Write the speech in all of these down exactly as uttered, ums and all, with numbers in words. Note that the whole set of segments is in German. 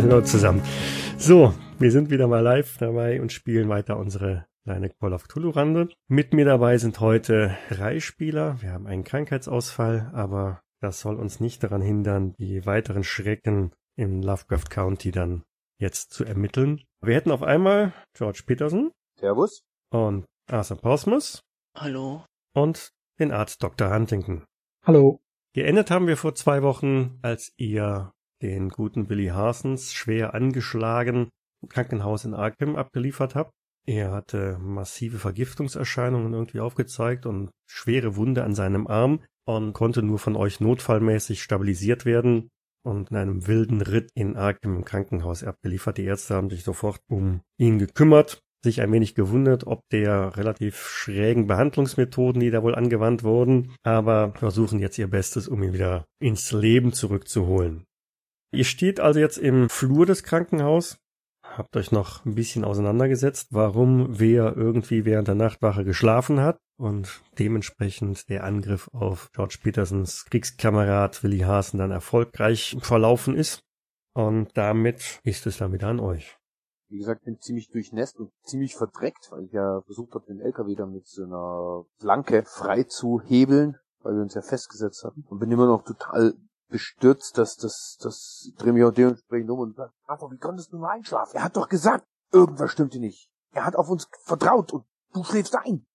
Hallo zusammen. So, wir sind wieder mal live dabei und spielen weiter unsere kleine Call of Cthulhu-Runde. Mit mir dabei sind heute drei Spieler. Wir haben einen Krankheitsausfall, aber das soll uns nicht daran hindern, die weiteren Schrecken im Lovecraft County dann jetzt zu ermitteln. Wir hätten auf einmal George Peterson. Servus. Und Arthur Portsmouth. Hallo. Und den Arzt Doktor Huntington. Hallo. Geendet haben wir vor zwei Wochen, als ihr den guten Billy Harsons schwer angeschlagen im Krankenhaus in Arkham abgeliefert habt. Er hatte massive Vergiftungserscheinungen irgendwie aufgezeigt und schwere Wunde an seinem Arm und konnte nur von euch notfallmäßig stabilisiert werden und in einem wilden Ritt in Arkham im Krankenhaus abgeliefert. Die Ärzte haben sich sofort um ihn gekümmert, sich ein wenig gewundert, ob der relativ schrägen Behandlungsmethoden, die da wohl angewandt wurden, aber versuchen jetzt ihr Bestes, um ihn wieder ins Leben zurückzuholen. Ihr steht also jetzt im Flur des Krankenhauses, habt euch noch ein bisschen auseinandergesetzt, warum wer irgendwie während der Nachtwache geschlafen hat und dementsprechend der Angriff auf George Petersons Kriegskamerad Willy Harson dann erfolgreich verlaufen ist. Und damit ist es dann wieder an euch. Wie gesagt, bin ziemlich durchnässt und ziemlich verdreckt, weil ich ja versucht habe, den L K W dann mit so einer Flanke frei zu hebeln, weil wir uns ja festgesetzt hatten. Und bin immer noch total bestürzt, dass das, das, drehe mich auch dementsprechend um und sage, aber wie konntest du nur einschlafen? Er hat doch gesagt, irgendwas stimmte nicht. Er hat auf uns vertraut und du schläfst ein.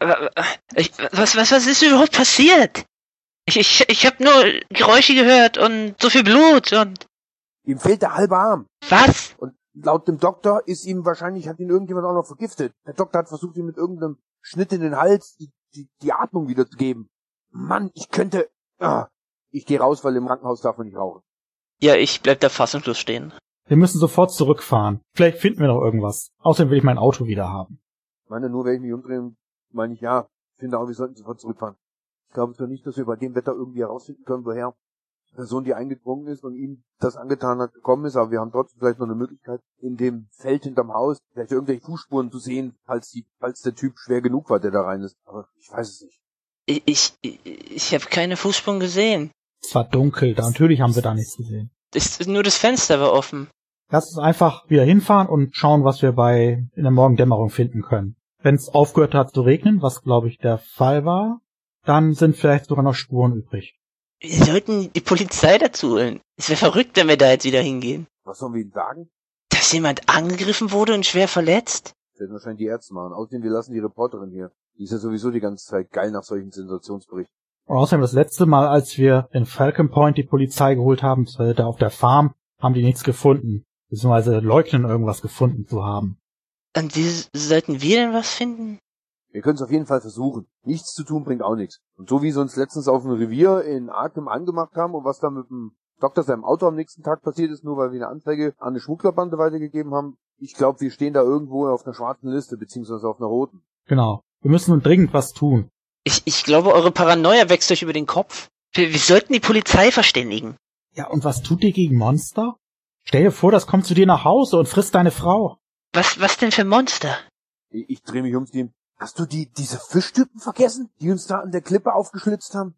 Ich, was, was, was ist überhaupt passiert? Ich, ich, ich habe nur Geräusche gehört und so viel Blut und... Ihm fehlt der halbe Arm. Was? Und laut dem Doktor ist ihm wahrscheinlich, hat ihn irgendjemand auch noch vergiftet. Der Doktor hat versucht, ihm mit irgendeinem Schnitt in den Hals die, die, die Atmung wieder zu geben. Mann, ich könnte... Ah. Ich gehe raus, weil im Krankenhaus darf man nicht rauchen. Ja, ich bleib da fassungslos stehen. Wir müssen sofort zurückfahren. Vielleicht finden wir noch irgendwas. Außerdem will ich mein Auto wieder haben. Ich meine, nur wenn ich mich umdrehe, meine ich, ja, ich finde auch, wir sollten sofort zurückfahren. Ich glaube zwar nicht, dass wir bei dem Wetter irgendwie herausfinden können, woher die Person, die eingedrungen ist und ihm das angetan hat, gekommen ist, aber wir haben trotzdem vielleicht noch eine Möglichkeit, in dem Feld hinterm Haus vielleicht irgendwelche Fußspuren zu sehen, falls die, falls der Typ schwer genug war, der da rein ist. Aber ich weiß es nicht. Ich, ich, ich habe keine Fußspuren gesehen. Es war dunkel, da natürlich haben wir da nichts gesehen. Das, nur das Fenster war offen. Lass uns einfach wieder hinfahren und schauen, was wir bei in der Morgendämmerung finden können. Wenn es aufgehört hat zu regnen, was glaube ich der Fall war, dann sind vielleicht sogar noch Spuren übrig. Wir sollten die Polizei dazu holen. Es wäre verrückt, wenn wir da jetzt wieder hingehen. Was sollen wir ihnen sagen? Dass jemand angegriffen wurde und schwer verletzt? Das werden wahrscheinlich die Ärzte machen. Außerdem, wir lassen die Reporterin hier. Die ist ja sowieso die ganze Zeit geil nach solchen Sensationsberichten. Und außerdem das letzte Mal, als wir in Falcon Point die Polizei geholt haben, beziehungsweise da auf der Farm, haben die nichts gefunden. Beziehungsweise leugnen, irgendwas gefunden zu haben. Und wie sollten wir denn was finden? Wir können es auf jeden Fall versuchen. Nichts zu tun bringt auch nichts. Und so wie sie uns letztens auf dem Revier in Arkham angemacht haben und was da mit dem Doktor seinem Auto am nächsten Tag passiert ist, nur weil wir eine Anzeige an eine Schmugglerbande weitergegeben haben, ich glaube, wir stehen da irgendwo auf einer schwarzen Liste, beziehungsweise auf einer roten. Genau. Wir müssen nun dringend was tun. Ich, ich glaube, eure Paranoia wächst euch über den Kopf. Wir, wir sollten die Polizei verständigen. Ja, und was tut ihr gegen Monster? Stell dir vor, das kommt zu dir nach Hause und frisst deine Frau. Was, was denn für Monster? Ich, ich drehe mich um zu ihm. Hast du die, diese Fischtypen vergessen, die uns da an der Klippe aufgeschlitzt haben?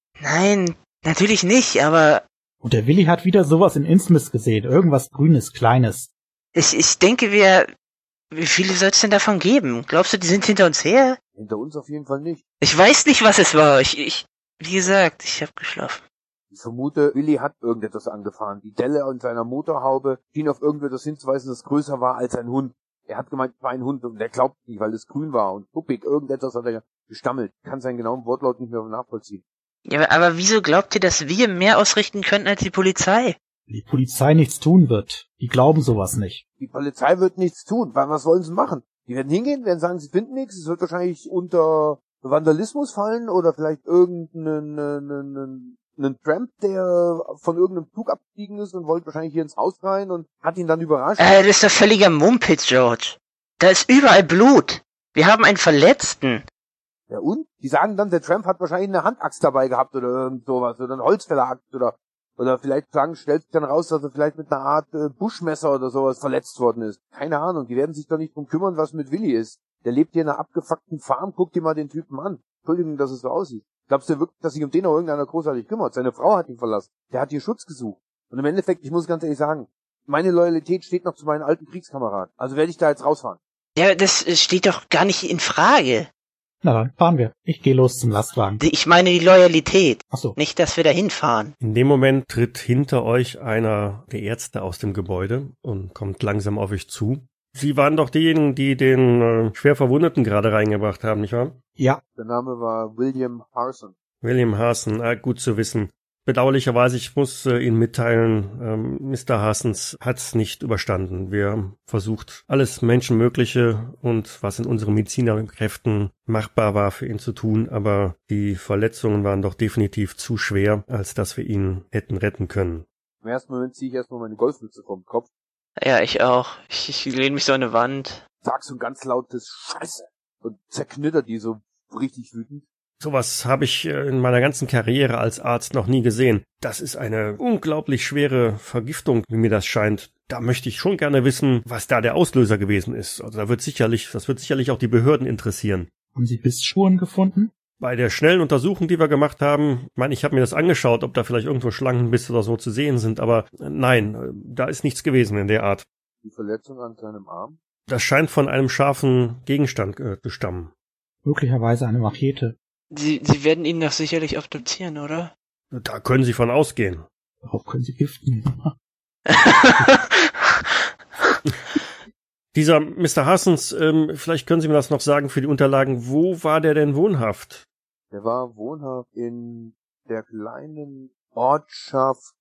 Nein, natürlich nicht, aber... Und der Willi hat wieder sowas in Innsmouth gesehen. Irgendwas Grünes, Kleines. Ich, ich denke, wir... Wie viele soll es denn davon geben? Glaubst du, die sind hinter uns her? Hinter uns auf jeden Fall nicht. Ich weiß nicht, was es war. Ich, ich, wie gesagt, ich habe geschlafen. Ich vermute, Willi hat irgendetwas angefahren. Die Delle an seiner Motorhaube schien auf irgendetwas hinzuweisen, das größer war als ein Hund. Er hat gemeint, es war ein Hund und er glaubt nicht, weil es grün war und puppig. Irgendetwas hat er gestammelt. Ich kann seinen genauen Wortlaut nicht mehr nachvollziehen. Ja, aber, aber wieso glaubt ihr, dass wir mehr ausrichten könnten als die Polizei? Die Polizei nichts tun wird. Die glauben sowas nicht. Die Polizei wird nichts tun. Was wollen sie machen? Die werden hingehen, werden sagen, sie finden nichts. Es wird wahrscheinlich unter Vandalismus fallen oder vielleicht irgendeinen einen, einen Tramp, der von irgendeinem Zug abgestiegen ist und wollte wahrscheinlich hier ins Haus rein und hat ihn dann überrascht. Äh, das ist doch völliger Mumpitz, George. Da ist überall Blut. Wir haben einen Verletzten. Ja und? Die sagen dann, der Tramp hat wahrscheinlich eine Handaxt dabei gehabt oder irgend sowas oder eine Holzfälleraxt oder oder vielleicht sagen, stellt sich dann raus, dass er vielleicht mit einer Art äh, Buschmesser oder sowas verletzt worden ist. Keine Ahnung, die werden sich doch nicht drum kümmern, was mit Willi ist. Der lebt hier in einer abgefuckten Farm, guck dir mal den Typen an. Entschuldigung, dass es so aussieht. Glaubst du wirklich, dass sich um den auch irgendeiner großartig kümmert? Seine Frau hat ihn verlassen. Der hat hier Schutz gesucht. Und im Endeffekt, ich muss ganz ehrlich sagen, meine Loyalität steht noch zu meinen alten Kriegskameraden. Also werde ich da jetzt rausfahren. Ja, das äh, steht doch gar nicht in Frage. Na dann, fahren wir. Ich gehe los zum Lastwagen. Ich meine die Loyalität. Ach so. Nicht, dass wir da hinfahren. In dem Moment tritt hinter euch einer der Ärzte aus dem Gebäude und kommt langsam auf euch zu. Sie waren doch diejenigen, die den äh, schwer Verwundeten gerade reingebracht haben, nicht wahr? Ja. Der Name war William Harson. William Harson, ah, gut zu wissen. Bedauerlicherweise, ich muss äh, Ihnen mitteilen, ähm, Mister Harsons hat es nicht überstanden. Wir haben versucht, alles Menschenmögliche und was in unseren Medizinerkräften machbar war für ihn zu tun, aber die Verletzungen waren doch definitiv zu schwer, als dass wir ihn hätten retten können. Im ersten Moment ziehe ich erstmal meine Golfmütze vom Kopf. Ja, ich auch. Ich, ich lehne mich so an eine Wand. Sag so ein ganz lautes Scheiße und zerknitter die so richtig wütend. Sowas habe ich in meiner ganzen Karriere als Arzt noch nie gesehen. Das ist eine unglaublich schwere Vergiftung, wie mir das scheint. Da möchte ich schon gerne wissen, was da der Auslöser gewesen ist. Also da wird sicherlich, das wird sicherlich auch die Behörden interessieren. Haben Sie Bissspuren gefunden? Bei der schnellen Untersuchung, die wir gemacht haben, ich meine, ich habe mir das angeschaut, ob da vielleicht irgendwo Schlangenbisse oder so zu sehen sind, aber nein, da ist nichts gewesen in der Art. Die Verletzung an seinem Arm? Das scheint von einem scharfen Gegenstand äh, zu stammen. Möglicherweise eine Machete. Sie, Sie werden ihn doch sicherlich obduzieren, oder? Da können Sie von ausgehen. Darauf können Sie Gift nehmen. Dieser Mister Harsons, ähm, vielleicht können Sie mir das noch sagen für die Unterlagen, wo war der denn wohnhaft? Der war wohnhaft in der kleinen Ortschaft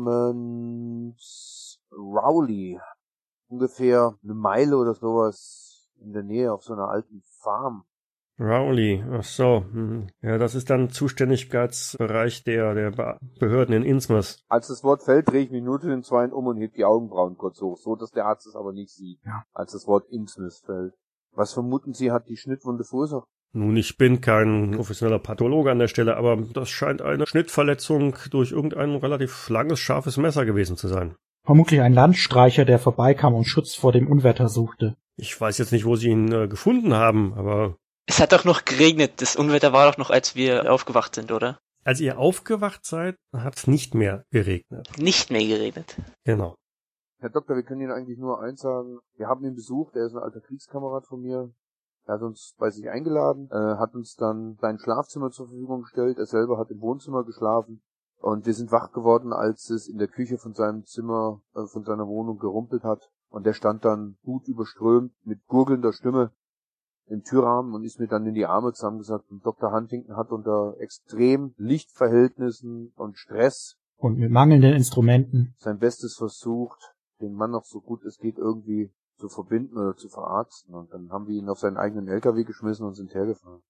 namens Rowley. Ungefähr eine Meile oder sowas in der Nähe auf so einer alten Farm. Rowley, ach so. Hm. Ja, das ist dann Zuständigkeitsbereich der, der Be- Behörden in Innsmouth. Als das Wort fällt, drehe ich mich nur zu den Zweien um und heb die Augenbrauen kurz hoch, so dass der Arzt es aber nicht sieht, Ja. als das Wort Innsmouth fällt. Was vermuten Sie, hat die Schnittwunde verursacht? Nun, ich bin kein professioneller Pathologe an der Stelle, aber das scheint eine Schnittverletzung durch irgendein relativ langes, scharfes Messer gewesen zu sein. Vermutlich ein Landstreicher, der vorbeikam und Schutz vor dem Unwetter suchte. Ich weiß jetzt nicht, wo Sie ihn äh, gefunden haben, aber Es hat doch noch geregnet. Das Unwetter war doch noch, als wir aufgewacht sind, oder? als ihr aufgewacht seid, hat es nicht mehr geregnet. Nicht mehr geregnet. Genau. Herr Doktor, wir können Ihnen eigentlich nur eins sagen. Wir haben ihn besucht, er ist ein alter Kriegskamerad von mir. Er hat uns bei sich eingeladen, äh, hat uns dann sein Schlafzimmer zur Verfügung gestellt. Er selber hat im Wohnzimmer geschlafen. Und wir sind wach geworden, als es in der Küche von seinem Zimmer, äh, von seiner Wohnung gerumpelt hat. Und der stand dann gut überströmt mit gurgelnder Stimme im Türrahmen und ist mir dann in die Arme zusammengesackt. Und Doktor Huntington hat unter extrem Lichtverhältnissen und Stress Und mit mangelnden Instrumenten. sein Bestes versucht, den Mann noch so gut es geht irgendwie zu verbinden oder zu verarzten. Und dann haben wir ihn auf seinen eigenen L K W geschmissen und sind hergefahren.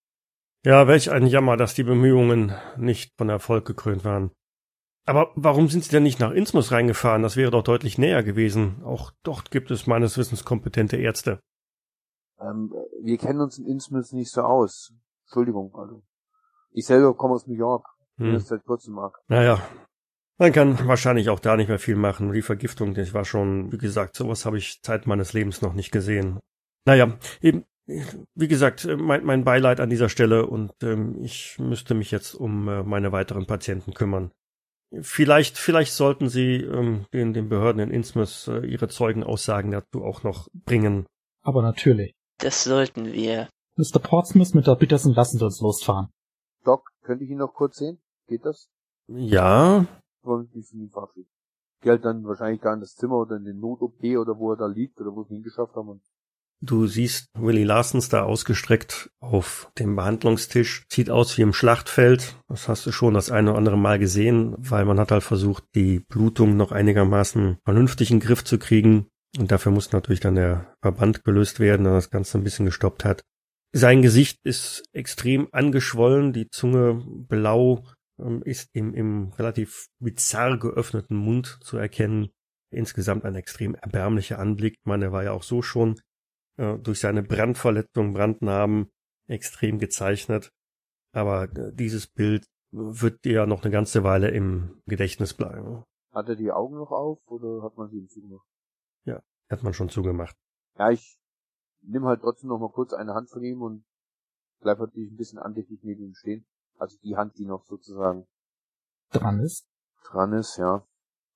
Ja, welch ein Jammer, dass die Bemühungen nicht von Erfolg gekrönt waren. Aber warum sind Sie denn nicht nach Innsmouth reingefahren? Das wäre doch deutlich näher gewesen. Auch dort gibt es meines Wissens kompetente Ärzte. Ähm, wir kennen uns in Innsmouth nicht so aus. Entschuldigung, also. Ich selber komme aus New York. Bin Hm. jetzt seit kurzem mag. Naja, man kann wahrscheinlich auch da nicht mehr viel machen. Die Vergiftung, das war schon, wie gesagt, sowas habe ich Zeit meines Lebens noch nicht gesehen. Naja, eben, wie gesagt, mein, mein Beileid an dieser Stelle und ähm, ich müsste mich jetzt um äh, meine weiteren Patienten kümmern. Vielleicht, vielleicht sollten Sie ähm, den, den Behörden in Innsmouth äh, Ihre Zeugenaussagen dazu auch noch bringen. Aber natürlich. Das sollten wir. Mister Portsmouth mit der Peterson, lassen Sie uns losfahren. Doc, könnte ich ihn noch kurz sehen? Geht das? Ja, Wollen Sie von ihm verabschieden? Geh halt dann wahrscheinlich da in das Zimmer oder in den Not-O P oder wo er da liegt oder wo wir ihn hingeschafft haben. Und du siehst Willie Larsons da ausgestreckt auf dem Behandlungstisch. Sieht aus wie im Schlachtfeld. Das hast du schon das eine oder andere Mal gesehen, weil man hat halt versucht, die Blutung noch einigermaßen vernünftig in den Griff zu kriegen. Und dafür muss natürlich dann der Verband gelöst werden, der das Ganze ein bisschen gestoppt hat. Sein Gesicht ist extrem angeschwollen, die Zunge blau, ist im, im relativ bizarr geöffneten Mund zu erkennen. Insgesamt ein extrem erbärmlicher Anblick. Ich meine, er war ja auch so schon äh, durch seine Brandverletzung, Brandnarben extrem gezeichnet. Aber äh, dieses Bild wird dir noch eine ganze Weile im Gedächtnis bleiben. hat er die Augen noch auf oder hat man sie ihm zugemacht? Ja, hat man schon zugemacht. Ja, ich nimm halt trotzdem noch mal kurz eine Hand von ihm und bleib natürlich ein bisschen andächtig neben ihm stehen. Also die Hand, die noch sozusagen Dran ist. dran ist, ja.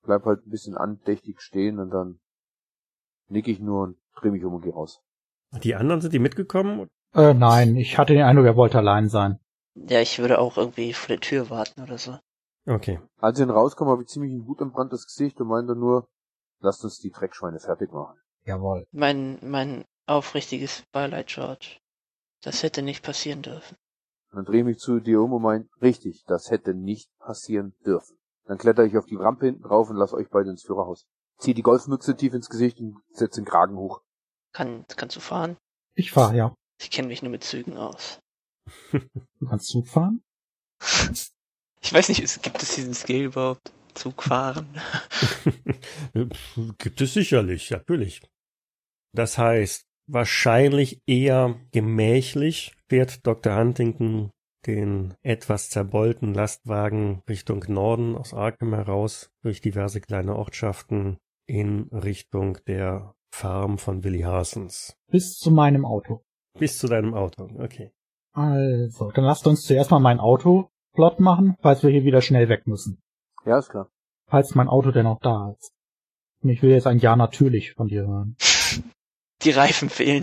bleib halt ein bisschen andächtig stehen und dann nick ich nur und dreh mich um und geh raus. Die anderen, sind die mitgekommen? Äh, nein, ich hatte den Eindruck, er wollte allein sein. Ja, ich würde auch irgendwie vor der Tür warten oder so. Okay. Als ich dann rauskomme, habe ich ziemlich ein wutentbranntes Gesicht und meinte nur, lasst uns die Dreckschweine fertig machen. Jawohl. Mein, mein aufrichtiges Beileid, George. Das hätte nicht passieren dürfen. Und dann drehe ich mich zu dir um und mein, richtig, das hätte nicht passieren dürfen. Dann kletter ich auf die Rampe hinten drauf und lass euch beide ins Führerhaus. Zieh die Golfmütze tief ins Gesicht und setz den Kragen hoch. Kann, kannst du fahren? Ich fahre, ja. Ich kenne mich nur mit Zügen aus. Du kannst Zug fahren? Ich weiß nicht, es- gibt es diesen Skill überhaupt? Zug fahren? Gibt es sicherlich, natürlich. Das heißt, wahrscheinlich eher gemächlich fährt Doktor Huntington den etwas zerbeulten Lastwagen Richtung Norden aus Arkham heraus, durch diverse kleine Ortschaften in Richtung der Farm von Willie Harsons. Bis zu meinem Auto. Bis zu deinem Auto, okay. Also, dann lasst uns zuerst mal mein Auto flott machen, falls wir hier wieder schnell weg müssen. Ja, ist klar. Falls mein Auto denn noch da ist. Und ich will jetzt ein Ja natürlich von dir hören. Die Reifen fehlen.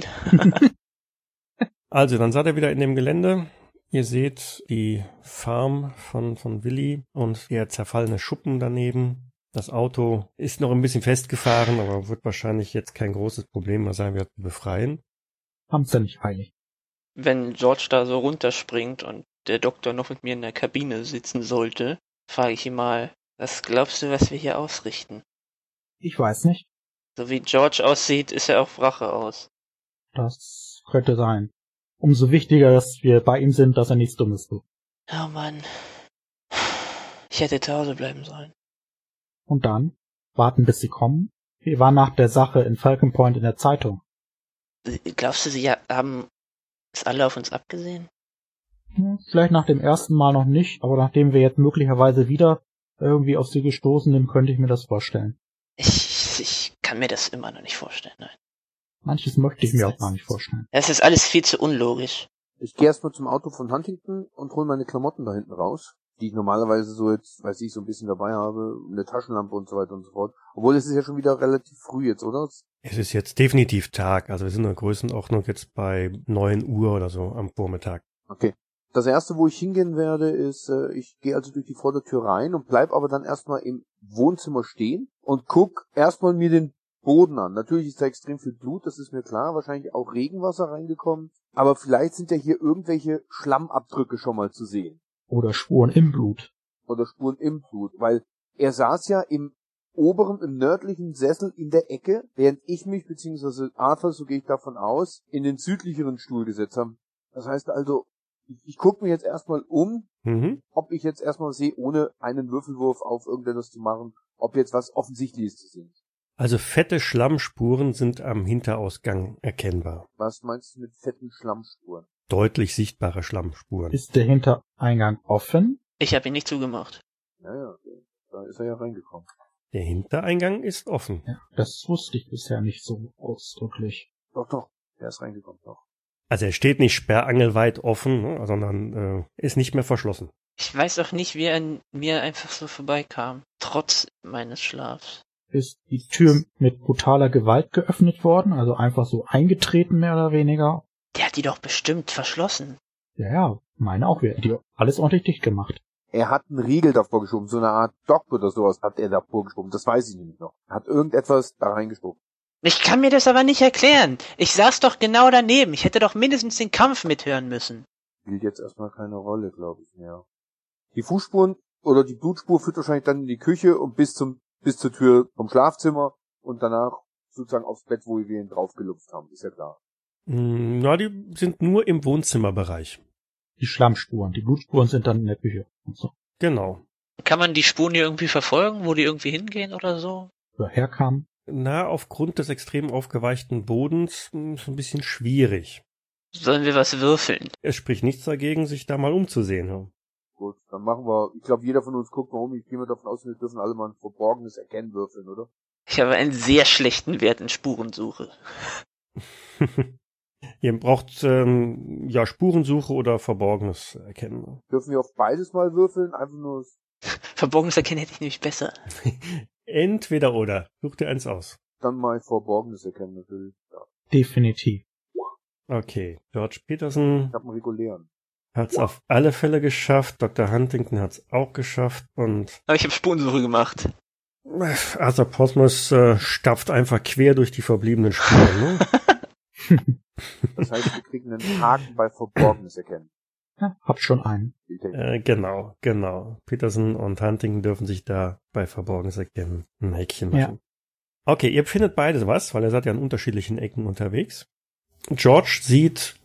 Also, dann seid ihr wieder in dem Gelände. Ihr seht die Farm von, von Willi und der zerfallene Schuppen daneben. Das Auto ist noch ein bisschen festgefahren, aber wird wahrscheinlich jetzt kein großes Problem mehr sein, wieder zu befreien. Haben's ja nicht eilig. Wenn George da so runterspringt und der Doktor noch mit mir in der Kabine sitzen sollte, frage ich ihn mal, was glaubst du, was wir hier ausrichten? Ich weiß nicht. So wie George aussieht, ist er auf Rache aus. Das könnte sein. Umso wichtiger, dass wir bei ihm sind, dass er nichts Dummes tut. Oh Mann. Ich hätte zu Hause bleiben sollen. Und dann? Warten, bis sie kommen? Wir waren nach der Sache in Falcon Point in der Zeitung. Glaubst du, sie haben es alle auf uns abgesehen? Hm, vielleicht nach dem ersten Mal noch nicht, aber nachdem wir jetzt möglicherweise wieder irgendwie auf sie gestoßen sind, könnte ich mir das vorstellen. Ich, ich kann mir das immer noch nicht vorstellen, nein. Manches möchte ich mir auch gar nicht vorstellen. Das ist alles viel zu unlogisch. Ich gehe erstmal zum Auto von Huntington und hole meine Klamotten da hinten raus, die ich normalerweise so jetzt, weiß ich, so ein bisschen dabei habe, eine Taschenlampe und so weiter und so fort. Obwohl es ist ja schon wieder relativ früh jetzt, oder? Es ist jetzt definitiv Tag, also wir sind in der Größenordnung jetzt bei neun Uhr oder so am Vormittag. Okay. Das erste, wo ich hingehen werde, ist, äh, ich gehe also durch die Vordertür rein und bleib aber dann erstmal im Wohnzimmer stehen und guck erstmal mir den Boden an. Natürlich ist da extrem viel Blut, das ist mir klar, wahrscheinlich auch Regenwasser reingekommen, aber vielleicht sind ja hier irgendwelche Schlammabdrücke schon mal zu sehen. Oder Spuren im Blut. Oder Spuren im Blut, weil er saß ja im oberen, im nördlichen Sessel in der Ecke, während ich mich, beziehungsweise Arthur, so gehe ich davon aus, in den südlicheren Stuhl gesetzt habe. Das heißt also, ich, ich gucke mir jetzt erstmal um, Mhm. ob ich jetzt erstmal sehe, ohne einen Würfelwurf auf irgendetwas zu machen, ob jetzt was Offensichtliches zu sehen ist. Also fette Schlammspuren sind am Hinterausgang erkennbar. Was meinst du mit fetten Schlammspuren? Deutlich sichtbare Schlammspuren. Ist der Hintereingang offen? Ich habe ihn nicht zugemacht. Ja, ja, da ist er ja reingekommen. Der Hintereingang ist offen. Ja, das wusste ich bisher nicht so ausdrücklich. Doch, doch, er ist reingekommen, doch. Also er steht nicht sperrangelweit offen, ne, sondern äh, ist nicht mehr verschlossen. Ich weiß auch nicht, wie er an mir einfach so vorbeikam. Trotz meines Schlafs. Ist die Tür mit brutaler Gewalt geöffnet worden, also einfach so eingetreten, mehr oder weniger? Der hat die doch bestimmt verschlossen. Ja, ja, meine auch. Wir hätten die alles ordentlich dicht gemacht. Er hat einen Riegel davor geschoben, so eine Art Dock oder sowas hat er davor geschoben, das weiß ich nämlich noch. Er hat irgendetwas da reingeschoben. Ich kann mir das aber nicht erklären. Ich saß doch genau daneben. Ich hätte doch mindestens den Kampf mithören müssen. Spielt jetzt erstmal keine Rolle, glaube ich, mehr. Die Fußspuren oder die Blutspur führt wahrscheinlich dann in die Küche und bis zum bis zur Tür vom Schlafzimmer und danach sozusagen aufs Bett, wo wir ihn draufgelupft haben, ist ja klar. Mm, Na, die sind nur im Wohnzimmerbereich. Die Schlammspuren, die Blutspuren sind dann in der Küche. Und so. Genau. Kann man die Spuren hier irgendwie verfolgen, wo die irgendwie hingehen oder so? Wo er herkam. Na, aufgrund des extrem aufgeweichten Bodens mh, ist ein bisschen schwierig. Sollen wir was würfeln? Es spricht nichts dagegen, sich da mal umzusehen. Ja. Gut, dann machen wir, ich glaube, jeder von uns guckt mal um, ich gehe mal davon aus, wir dürfen alle mal ein verborgenes Erkennen würfeln, oder? Ich habe einen sehr schlechten Wert in Spurensuche. Ihr braucht ähm, ja Spurensuche oder Verborgenes erkennen. Dürfen wir auf beides mal würfeln, einfach nur, Verborgenes Erkennen hätte ich nämlich besser. Entweder oder. Such dir eins aus. Dann mal Verborgenes erkennen natürlich. Ja. Definitiv. Okay, George Peterson Ich habe einen regulären. hat's auf alle Fälle geschafft. Doktor Huntington hat's auch geschafft. Und Aber ich habe Spurensuche gemacht. Arthur Portsmouth äh, stapft einfach quer durch die verbliebenen Spuren. Ne? Das heißt, wir kriegen einen Haken bei Verborgenes erkennen. Ja, hab schon einen. äh, genau, genau. Peterson und Huntington dürfen sich da bei Verborgenes erkennen ein Häkchen machen. Ja. Okay, ihr findet beide was, weil ihr seid ja an unterschiedlichen Ecken unterwegs. George sieht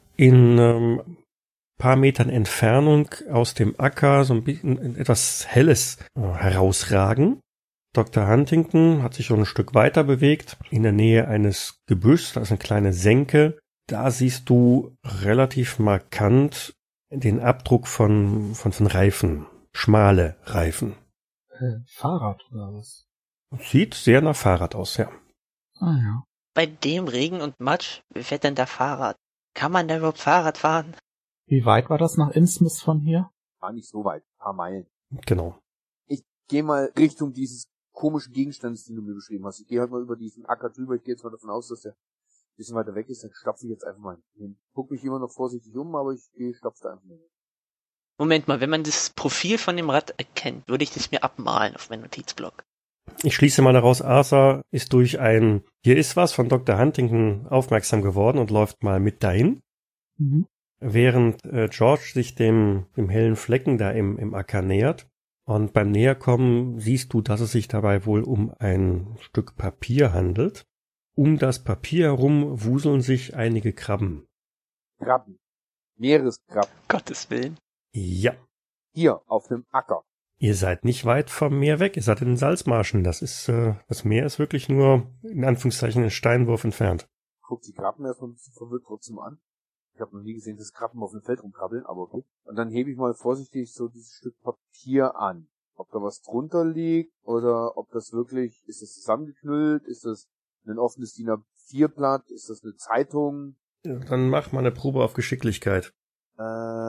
in ähm, paar Metern Entfernung aus dem Acker so ein bisschen etwas Helles äh, herausragen. Doktor Huntington hat sich schon ein Stück weiter bewegt, in der Nähe eines Gebüschs, da ist eine kleine Senke. Da siehst du relativ markant den Abdruck von, von, von Reifen, schmale Reifen. Äh, Fahrrad oder was? Sieht sehr nach Fahrrad aus, ja. Ah ja. Bei dem Regen und Matsch, wie fährt denn da Fahrrad? Kann man da überhaupt Fahrrad fahren? Wie weit war das nach Innsmouth von hier? War nicht so weit, ein paar Meilen. Genau. Ich gehe mal Richtung dieses komischen Gegenstandes, den du mir beschrieben hast. Ich gehe halt mal über diesen Acker drüber. Ich gehe jetzt mal davon aus, dass der ein bisschen weiter weg ist. Dann stapfe ich jetzt einfach mal hin. Guck mich immer noch vorsichtig um, aber ich gehe, stapfe da einfach mal hin. Moment mal, wenn man das Profil von dem Rad erkennt, würde ich das mir abmalen auf meinen Notizblock. Ich schließe mal daraus, Arthur ist durch ein Hier ist was von Doktor Huntington aufmerksam geworden und läuft mal mit dahin. Mhm. Während äh, George sich dem, dem hellen Flecken da im, im Acker nähert. Und beim Näherkommen siehst du, dass es sich dabei wohl um ein Stück Papier handelt. Um das Papier herum wuseln sich einige Krabben. Krabben. Meereskrabben. Gottes Willen. Ja, Hier, auf dem Acker. ihr seid nicht weit vom Meer weg. Ihr seid in den Salzmarschen. Das ist, äh, das Meer ist wirklich nur, in Anführungszeichen, einen Steinwurf entfernt. Guck die Krabben erstmal ein bisschen verwirrt trotzdem an. Ich habe noch nie gesehen, dass Krabben auf dem Feld rumkrabbeln, aber okay. Und dann hebe ich mal vorsichtig so dieses Stück Papier an. Ob da was drunter liegt oder ob das wirklich, ist das zusammengeknüllt, ist das ein offenes D I N A vier Blatt, ist das eine Zeitung? Ja, dann mach mal eine Probe auf Geschicklichkeit. Äh,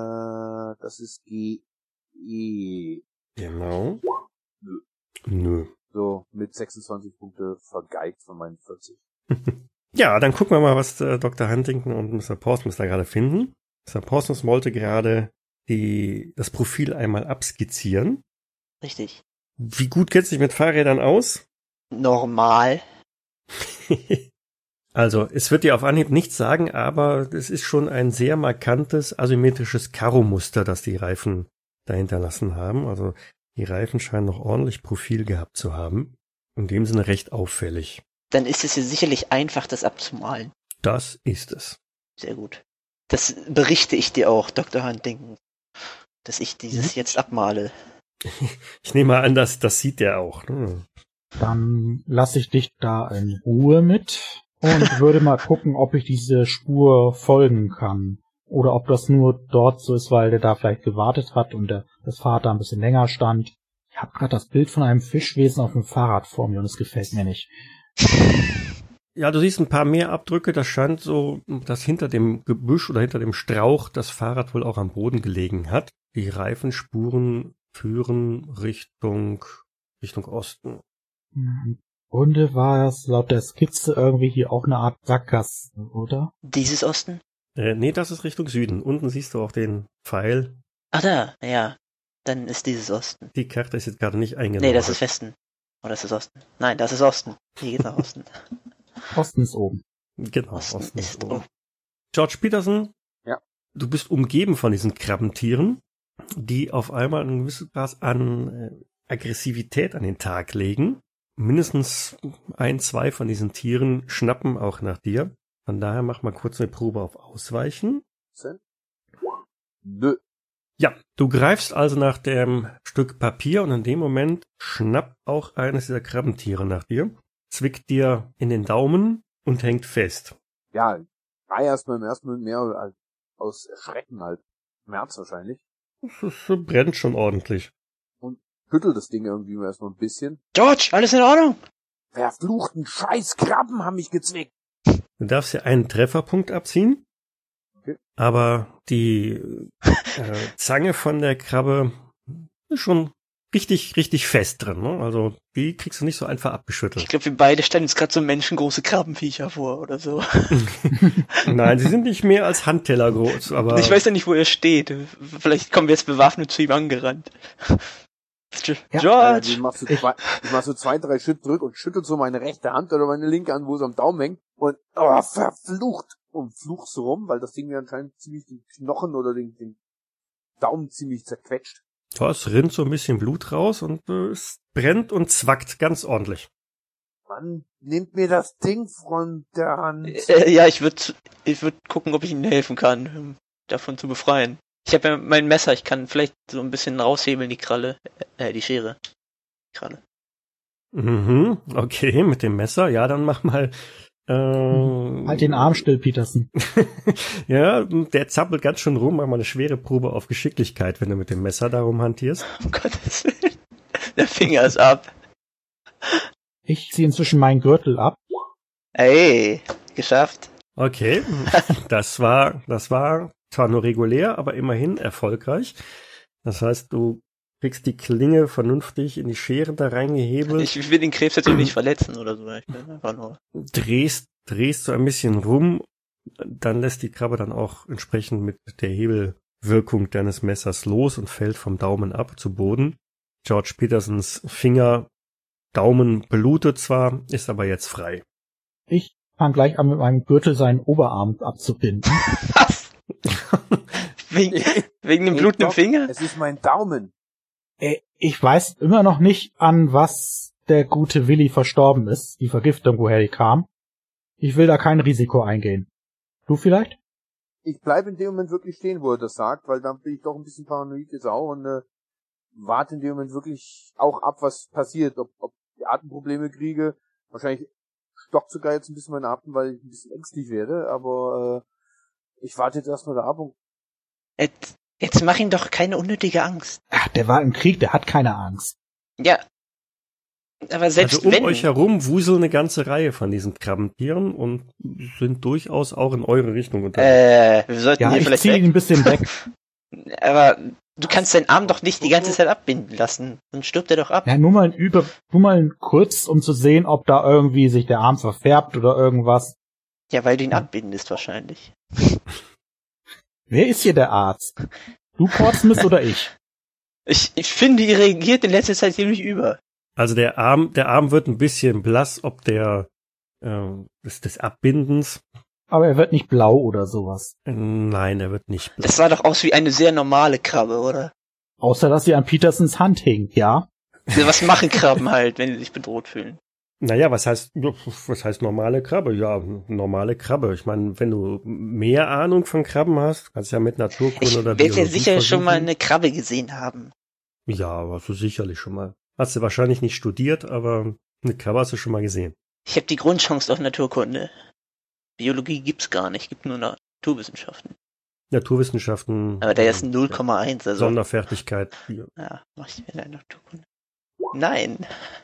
das ist G E. Genau. Nö. Nö. So, mit sechsundzwanzig Punkte vergeigt von meinen vierzig. Ja, dann gucken wir mal, was äh, Doktor Huntington und Mister Portsmouth da gerade finden. Mister Portsmouth wollte gerade die, das Profil einmal abskizzieren. Richtig. Wie gut kennst du dich mit Fahrrädern aus? Normal. Also, es wird dir auf Anhieb nichts sagen, aber es ist schon ein sehr markantes asymmetrisches Karo-Muster, das die Reifen da hinterlassen haben. Also, die Reifen scheinen noch ordentlich Profil gehabt zu haben. In dem Sinne recht auffällig. Dann ist es ja sicherlich einfach, das abzumalen. Das ist es. Sehr gut. Das berichte ich dir auch, Doktor Huntington, dass ich dieses Mhm. jetzt abmale. Ich nehme mal an, dass das sieht der auch. Ne? Dann lasse ich dich da in Ruhe mit und würde mal gucken, ob ich diese Spur folgen kann. Oder ob das nur dort so ist, weil der da vielleicht gewartet hat und der, das Fahrrad da ein bisschen länger stand. Ich habe gerade das Bild von einem Fischwesen auf dem Fahrrad vor mir und es gefällt mir nicht. Ja, du siehst ein paar mehr Abdrücke. Das scheint so, dass hinter dem Gebüsch oder hinter dem Strauch das Fahrrad wohl auch am Boden gelegen hat. Die Reifenspuren führen Richtung, Richtung Osten. Im Grunde war es laut der Skizze irgendwie hier auch eine Art Sackgasse, oder? Dieses Osten? Äh, nee, das ist Richtung Süden. Unten siehst du auch den Pfeil. Ach da, ja. Dann ist dieses Osten. Die Karte ist jetzt gerade nicht eingenommen. Nee, das ist Westen. Oder ist das Osten? Nein, das ist Osten. Hier geht's nach Osten. Osten ist oben. Genau, Osten, Osten ist oben. oben. George Peterson, Ja. du bist umgeben von diesen Krabbentieren, die auf einmal ein gewisses Maß an äh, Aggressivität an den Tag legen. Mindestens ein, zwei von diesen Tieren schnappen auch nach dir. Von daher mach mal kurz eine Probe auf Ausweichen. Nö. Ja, du greifst also nach dem Stück Papier und in dem Moment schnappt auch eines dieser Krabbentiere nach dir, zwickt dir in den Daumen und hängt fest. Ja, war erstmal im ersten Moment mehr halt aus Erschrecken halt. Schmerz wahrscheinlich. Das brennt schon ordentlich. Schüttelt das Ding irgendwie erstmal ein bisschen. George, alles in Ordnung? Verfluchten Scheiß Krabben haben mich gezwickt. Du darfst ja einen Trefferpunkt abziehen, Okay. aber die äh, Zange von der Krabbe ist schon richtig, richtig fest drin, ne? Also die kriegst du nicht so einfach abgeschüttelt. Ich glaube, wir beide stellen uns gerade so menschengroße Krabbenviecher vor oder so. Nein, sie sind nicht mehr als Handteller groß, aber... Ich weiß ja nicht, wo er steht. Vielleicht kommen wir jetzt bewaffnet zu ihm angerannt. Ja, George! Äh, ich mach so zwei, ich mach so zwei, drei Schritt zurück und schüttel so meine rechte Hand oder meine linke Hand, wo es am Daumen hängt und oh, verflucht und fluch so rum, weil das Ding mir anscheinend ziemlich den Knochen oder den, den Daumen ziemlich zerquetscht. Ja, es rinnt so ein bisschen Blut raus und äh, es brennt und zwackt ganz ordentlich. Mann, nimmt mir das Ding von der Hand. Äh, ja, ich würde ich würd gucken, ob ich Ihnen helfen kann, um davon zu befreien. Ich habe ja mein Messer, ich kann vielleicht so ein bisschen raushebeln, die Kralle, äh, die Schere. Die Kralle. Mhm, okay, mit dem Messer, ja, dann mach mal... Äh, Halt den Arm still, Peterson. Ja, der zappelt ganz schön rum, mach mal eine schwere Probe auf Geschicklichkeit, wenn du mit dem Messer darum hantierst. Um Gottes Willen. Der Finger ist ab. Ich ziehe inzwischen meinen Gürtel ab. Ey, geschafft. Okay, das war, das war zwar nur regulär, aber immerhin erfolgreich. Das heißt, du kriegst die Klinge vernünftig in die Schere da reingehebelt. Ich will den Krebs jetzt nicht verletzen oder so. Ich will einfach nur. Drehst, drehst so ein bisschen rum, dann lässt die Krabbe dann auch entsprechend mit der Hebelwirkung deines Messers los und fällt vom Daumen ab zu Boden. George Petersons Finger, Daumen blutet zwar, ist aber jetzt frei. Ich fange gleich an, mit meinem Gürtel seinen Oberarm abzubinden. Was? wegen, wegen dem blutenden Finger? Es ist mein Daumen. Ich weiß immer noch nicht, an was der gute Willi verstorben ist, die Vergiftung, woher die kam. Ich will da kein Risiko eingehen. Du vielleicht? Ich bleibe in dem Moment wirklich stehen, wo er das sagt, weil dann bin ich doch ein bisschen paranoid jetzt auch und äh, warte in dem Moment wirklich auch ab, was passiert. Ob, ob ich Atemprobleme kriege. Wahrscheinlich stockt sogar jetzt ein bisschen mein Atem, weil ich ein bisschen ängstlich werde, aber äh, ich warte jetzt erstmal da ab und Jetzt, jetzt mach ihm doch keine unnötige Angst. Ach, der war im Krieg, der hat keine Angst. Ja. Aber selbst also um wenn... euch herum wuseln eine ganze Reihe von diesen Krabbentieren und sind durchaus auch in eure Richtung unterwegs. Äh, wir sollten Ja, hier ich vielleicht zieh weg. ihn ein bisschen weg. Aber du kannst deinen Arm doch nicht die ganze Zeit abbinden lassen. Dann stirbt er doch ab. Ja, nur mal ein Über, nur mal ein kurz, um zu sehen, ob da irgendwie sich der Arm verfärbt oder irgendwas. Ja, weil du ihn abbindest wahrscheinlich. Wer ist hier der Arzt? Du, Portsmouth oder ich? Ich, ich finde, ihr reagiert in letzter Zeit ziemlich über. Also der Arm, der Arm wird ein bisschen blass, ob der äh, des, des Abbindens. Aber er wird nicht blau oder sowas. Nein, er wird nicht blass. Das sah doch aus wie eine sehr normale Krabbe, oder? Außer, dass sie an Petersons Hand hing, ja? Was machen Krabben halt, wenn sie sich bedroht fühlen? Naja, was heißt, was heißt normale Krabbe? Ja, normale Krabbe. Ich meine, wenn du mehr Ahnung von Krabben hast, kannst du ja mit Naturkunde Ich oder werde ja Biologie sicher schon mal versuchen. eine Krabbe gesehen haben. Ja, aber hast du sicherlich schon mal. Hast du wahrscheinlich nicht studiert, aber eine Krabbe hast du schon mal gesehen. Ich habe die Grundchance auf Naturkunde. Biologie gibt's gar nicht, gibt nur Naturwissenschaften. Naturwissenschaften. Aber der ist äh, null Komma eins, also. Sonderfertigkeit. Ja. Ja, mach ich mir eine Naturkunde. Nein,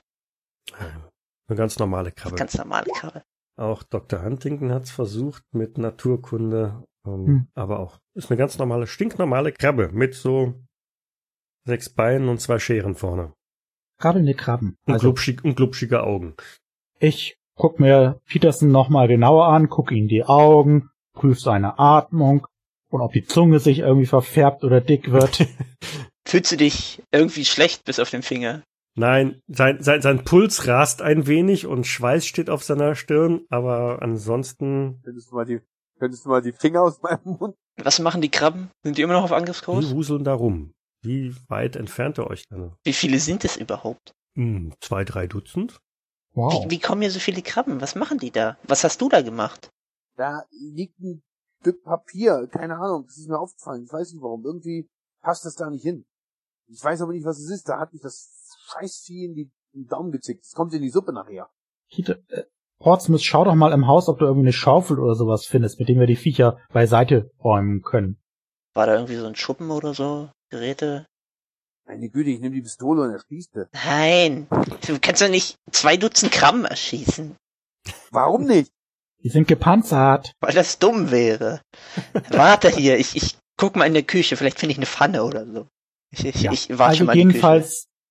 Eine ganz normale Krabbe. ganz normale Krabbe. Auch Doktor Huntington hat's versucht mit Naturkunde, ähm, Hm. aber auch ist eine ganz normale, stinknormale Krabbe mit so sechs Beinen und zwei Scheren vorne Krabbelnde Krabben. und, Also, glubschig, und glubschige Augen. ich guck mir Peterson nochmal genauer an, guck ihn in die Augen, prüf seine Atmung und ob die Zunge sich irgendwie verfärbt oder dick wird. Fühlst du dich irgendwie schlecht bis auf den Finger? Nein, sein, sein, sein Puls rast ein wenig und Schweiß steht auf seiner Stirn, aber ansonsten könntest du mal die, könntest du mal die Finger aus meinem Mund. Was machen die Krabben? Sind die immer noch auf die Angriffskurs? wuseln da rum. Wie weit entfernt ihr euch dann? Wie viele sind es überhaupt? Hm, zwei, drei Dutzend? Wow. Wie, wie kommen hier so viele Krabben? Was machen die da? Was hast du da gemacht? Da liegt ein Stück Papier, keine Ahnung, das ist mir aufgefallen, ich weiß nicht warum, irgendwie passt das da nicht hin. Ich weiß aber nicht, was es ist, da hat mich das Scheißvieh in, die, in den Daumen gezickt, es kommt in die Suppe nachher. Peter, äh, Portsmouth, schau doch mal im Haus, ob du irgendwie eine Schaufel oder sowas findest, mit dem wir die Viecher beiseite räumen können. War da irgendwie so ein Schuppen oder so? Geräte? Meine Güte, ich nehme die Pistole und erschieße. Nein. Du kannst doch nicht zwei Dutzend Krabben erschießen, Warum nicht? Die sind gepanzert. weil das dumm wäre. Warte hier, ich, ich guck mal in der Küche, vielleicht finde ich eine Pfanne oder so. Ich, ich, Ja, ich warte also mal in die Küche. jedenfalls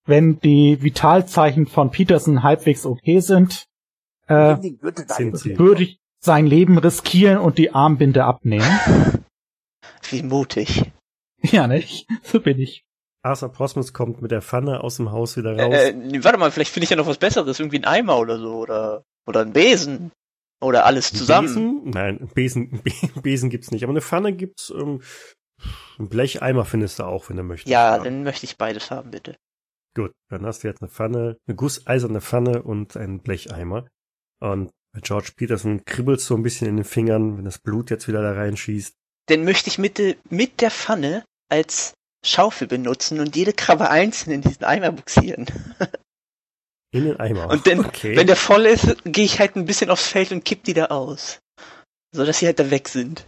wenn die Vitalzeichen von Peterson halbwegs okay sind, äh, sind sie. würde ich sein Leben riskieren und die Armbinde abnehmen. Wie mutig. Ja, nicht? So bin ich. Arthur Prosmus kommt mit der Pfanne aus dem Haus wieder raus. Äh, äh, warte mal, vielleicht finde ich ja noch was Besseres. Irgendwie ein Eimer oder so. Oder, oder ein Besen. Oder alles zusammen. Besen? Nein, Besen, Besen gibt's nicht. Aber eine Pfanne gibt's. Ähm, ein Blecheimer findest du auch, wenn du möchtest. Ja, ja, dann möchte ich beides haben, bitte. Gut, dann hast du jetzt eine Pfanne, eine gusseiserne Pfanne und einen Blecheimer. Und bei George Peterson kribbelt's so ein bisschen in den Fingern, wenn das Blut jetzt wieder da reinschießt. Dann möchte ich mit, de, mit der Pfanne als Schaufel benutzen und jede Krabbe einzeln in diesen Eimer buxieren. In den Eimer. Und dann, okay. wenn der voll ist, gehe ich halt ein bisschen aufs Feld und kipp die da aus. So dass sie halt da weg sind.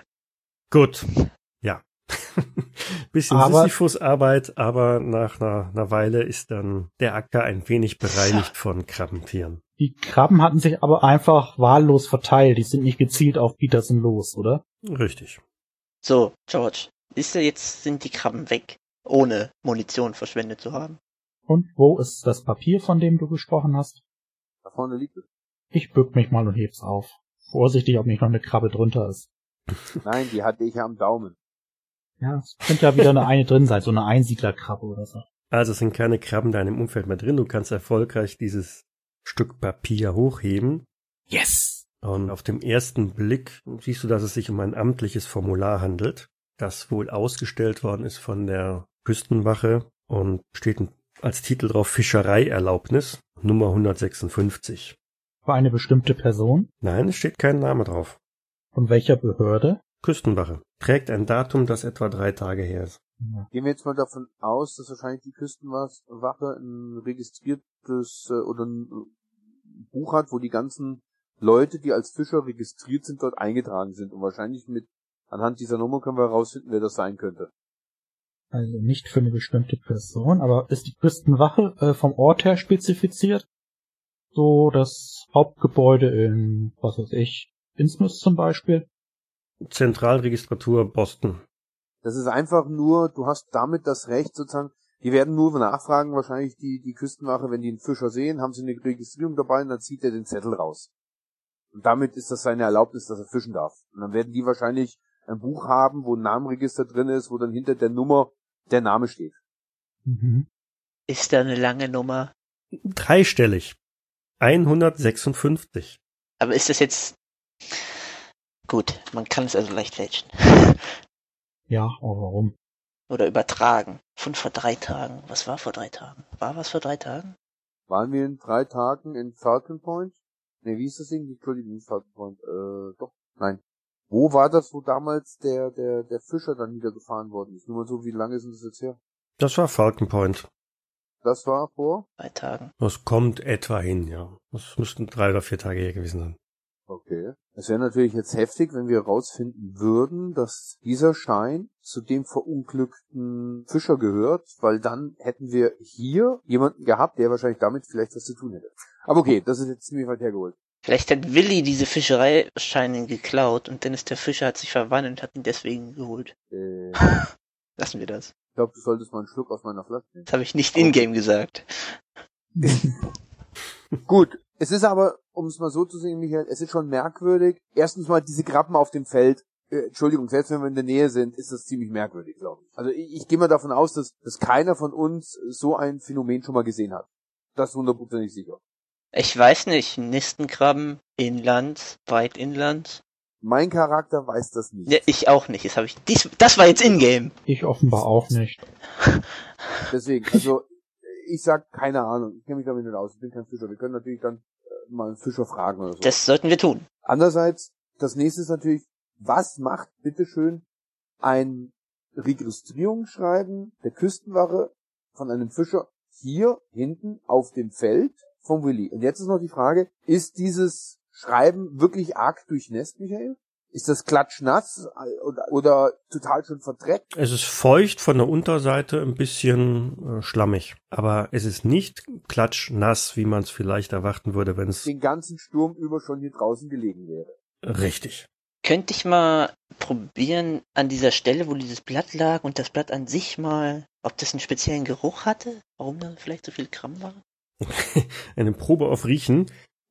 Gut. Ja. Bisschen Aber- Sisyphus-Arbeit, aber nach einer, einer Weile ist dann der Acker ein wenig bereinigt von Krabbentieren. Die Krabben hatten sich aber einfach wahllos verteilt. Die sind nicht gezielt auf Peterson los, oder? Richtig. So, George, ist ja jetzt sind die Krabben weg, ohne Munition verschwendet zu haben. Und wo ist das Papier, von dem du gesprochen hast? Da vorne liegt es. Ich bück mich mal und heb's auf. Vorsichtig, ob nicht noch eine Krabbe drunter ist. Nein, die hatte ich ja am Daumen. Ja, es könnte ja wieder eine eine drin sein, so eine Einsiedlerkrabbe oder so. Also es sind keine Krabben da in dem Umfeld mehr drin. Du kannst erfolgreich dieses Stück Papier hochheben. Yes! Und auf dem ersten Blick siehst du, dass es sich um ein amtliches Formular handelt, das wohl ausgestellt worden ist von der Küstenwache und steht als Titel drauf Fischereierlaubnis, Nummer hundertsechsundfünfzig. Für eine bestimmte Person? Nein, es steht kein Name drauf. Von welcher Behörde? Küstenwache. Trägt ein Datum, das etwa drei Tage her ist. Ja. Gehen wir jetzt mal davon aus, dass wahrscheinlich die Küstenwache ein registriertes äh, oder ein Buch hat, wo die ganzen Leute, die als Fischer registriert sind, dort eingetragen sind. Und wahrscheinlich mit anhand dieser Nummer können wir herausfinden, wer das sein könnte. Also nicht für eine bestimmte Person, aber ist die Küstenwache äh, vom Ort her spezifiziert? So das Hauptgebäude in, was weiß ich, Innsmouth zum Beispiel? Zentralregistratur Boston. Das ist einfach nur, du hast damit das Recht sozusagen, die werden nur nachfragen, wahrscheinlich die, die Küstenwache, wenn die einen Fischer sehen, haben sie eine Registrierung dabei und dann zieht er den Zettel raus. Und damit ist das seine Erlaubnis, dass er fischen darf. Und dann werden die wahrscheinlich ein Buch haben, wo ein Namenregister drin ist, wo dann hinter der Nummer der Name steht. Mhm. Ist da eine lange Nummer? Dreistellig. hundertsechsundfünfzig. Aber ist das jetzt... Gut, man kann es also leicht fälschen. Ja, aber warum? Oder übertragen. Von vor drei Tagen. Was war vor drei Tagen? War was vor drei Tagen? Waren wir in drei Tagen in Falcon Point? Ne, wie ist das Ding? Entschuldigung, nicht Falcon Point. Äh, doch, nein. Wo war das, wo damals der, der, der Fischer dann niedergefahren worden ist? Nur mal so, wie lange ist denn das jetzt her? Das war Falcon Point. Das war vor? Drei Tagen. Das kommt etwa hin, ja. Das müssten drei oder vier Tage her gewesen sein. Okay. Es wäre natürlich jetzt heftig, wenn wir herausfinden würden, dass dieser Schein zu dem verunglückten Fischer gehört, weil dann hätten wir hier jemanden gehabt, der wahrscheinlich damit vielleicht was zu tun hätte. Aber okay, das ist jetzt ziemlich weit hergeholt. Vielleicht hat Willi diese Fischereischeine geklaut und Dennis der Fischer hat sich verwandelt und hat ihn deswegen geholt. Äh, Lassen wir das. ich glaube, du solltest mal einen Schluck aus meiner Flasche nehmen. Das habe ich nicht in-game gesagt. Gut, es ist aber, um es mal so zu sehen, Michael, es ist schon merkwürdig. Erstens mal diese Krabben auf dem Feld. Äh, Entschuldigung, selbst wenn wir in der Nähe sind, ist das ziemlich merkwürdig, glaube ich. Also ich, ich gehe mal davon aus, dass, dass keiner von uns so ein Phänomen schon mal gesehen hat. Das ist hundertprozentig sicher. Ich weiß nicht, Nistenkrabben, Inland, weit Inland. Mein Charakter weiß das nicht. Ja, ich auch nicht. Das habe ich. Dies, das war jetzt in-game. Ich offenbar auch nicht. Deswegen, also ich sag keine Ahnung. Ich kenne mich damit nicht aus. Ich bin kein Fischer. Wir können natürlich dann äh, mal einen Fischer fragen oder so. Das sollten wir tun. Andererseits, das nächste ist natürlich, was macht bitteschön ein Registrierungsschreiben der Küstenwache von einem Fischer hier hinten auf dem Feld vom Willi? Und jetzt ist noch die Frage, ist dieses Schreiben wirklich arg durchnässt, Michael? Ist das klatschnass oder, oder total schon verdreckt? Es ist feucht von der Unterseite, ein bisschen äh, schlammig. Aber es ist nicht klatschnass, wie man es vielleicht erwarten würde, wenn es... Den ganzen Sturm über schon hier draußen gelegen wäre. Richtig. Könnte ich mal probieren, an dieser Stelle, wo dieses Blatt lag und das Blatt an sich mal, ob das einen speziellen Geruch hatte? Warum da vielleicht so viel Gramm war? Eine Probe auf Riechen.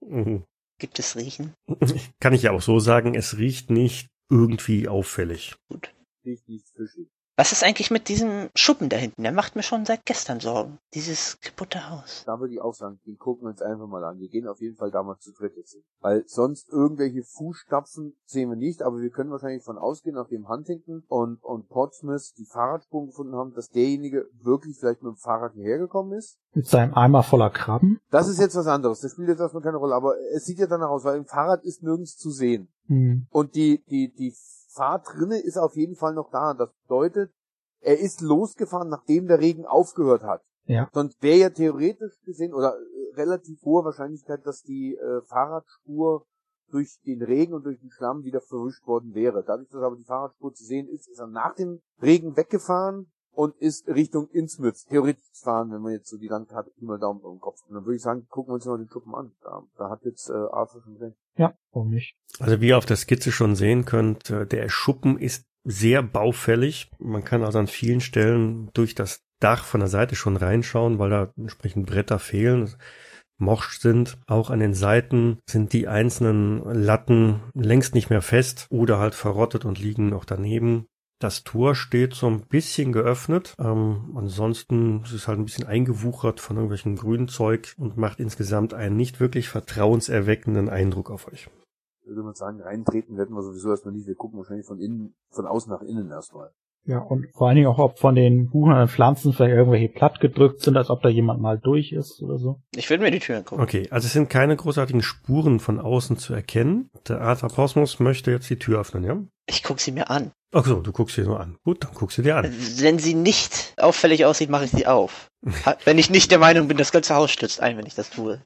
Gibt es Riechen? Kann ich ja auch so sagen, es riecht nicht irgendwie auffällig. Gut. Riecht nicht fischig. Was ist eigentlich mit diesem Schuppen da hinten? Der macht mir schon seit gestern Sorgen. Dieses kaputte Haus. Da würde ich auch sagen, den gucken wir uns einfach mal an. Wir gehen auf jeden Fall da mal zu dritt jetzt hin. Weil sonst irgendwelche Fußstapfen sehen wir nicht, aber wir können wahrscheinlich von ausgehen, nachdem Huntington und, und Portsmouth die Fahrradspuren gefunden haben, dass derjenige wirklich vielleicht mit dem Fahrrad hierher gekommen ist. Mit seinem Eimer voller Krabben. Das ist jetzt was anderes. Das spielt jetzt erstmal keine Rolle, aber es sieht ja danach aus, weil im Fahrrad ist nirgends zu sehen. Hm. Und die, die, die Fahrtrinne ist auf jeden Fall noch da. Das bedeutet, er ist losgefahren, nachdem der Regen aufgehört hat. Ja. Sonst wäre ja theoretisch gesehen oder äh, relativ hohe Wahrscheinlichkeit, dass die äh, Fahrradspur durch den Regen und durch den Schlamm wieder verwischt worden wäre. Dadurch, dass aber die Fahrradspur zu sehen ist, ist er nach dem Regen weggefahren und ist Richtung Innsmouth theoretisch gefahren, wenn man jetzt so die Landkarte immer Daumen im Kopf. Und dann würde ich sagen, gucken wir uns mal den Schuppen an. Da, da hat jetzt äh, Arthur schon recht. Ja, warum nicht? Also wie ihr auf der Skizze schon sehen könnt, der Schuppen ist sehr baufällig. Man kann also an vielen Stellen durch das Dach von der Seite schon reinschauen, weil da entsprechend Bretter fehlen, morsch sind. Auch an den Seiten sind die einzelnen Latten längst nicht mehr fest oder halt verrottet und liegen noch daneben. Das Tor steht so ein bisschen geöffnet. Ähm, ansonsten ist es halt ein bisschen eingewuchert von irgendwelchen Grünzeug und macht insgesamt einen nicht wirklich vertrauenserweckenden Eindruck auf euch. Ich würde mal sagen, reintreten werden wir sowieso erstmal nicht. Wir gucken wahrscheinlich von innen, von außen nach innen erstmal. Ja, und vor allen Dingen auch, ob von den wuchernden Pflanzen vielleicht irgendwelche platt gedrückt sind, als ob da jemand mal durch ist oder so. Ich würde mir die Tür angucken. Okay, also es sind keine großartigen Spuren von außen zu erkennen. Der Arthur Portsmouth möchte jetzt die Tür öffnen, ja? Ich gucke sie mir an. Ach so, du guckst sie nur an. Gut, dann guckst du dir an. Wenn sie nicht auffällig aussieht, mache ich sie auf. Wenn ich nicht der Meinung bin, das ganze Haus stürzt ein, wenn ich das tue.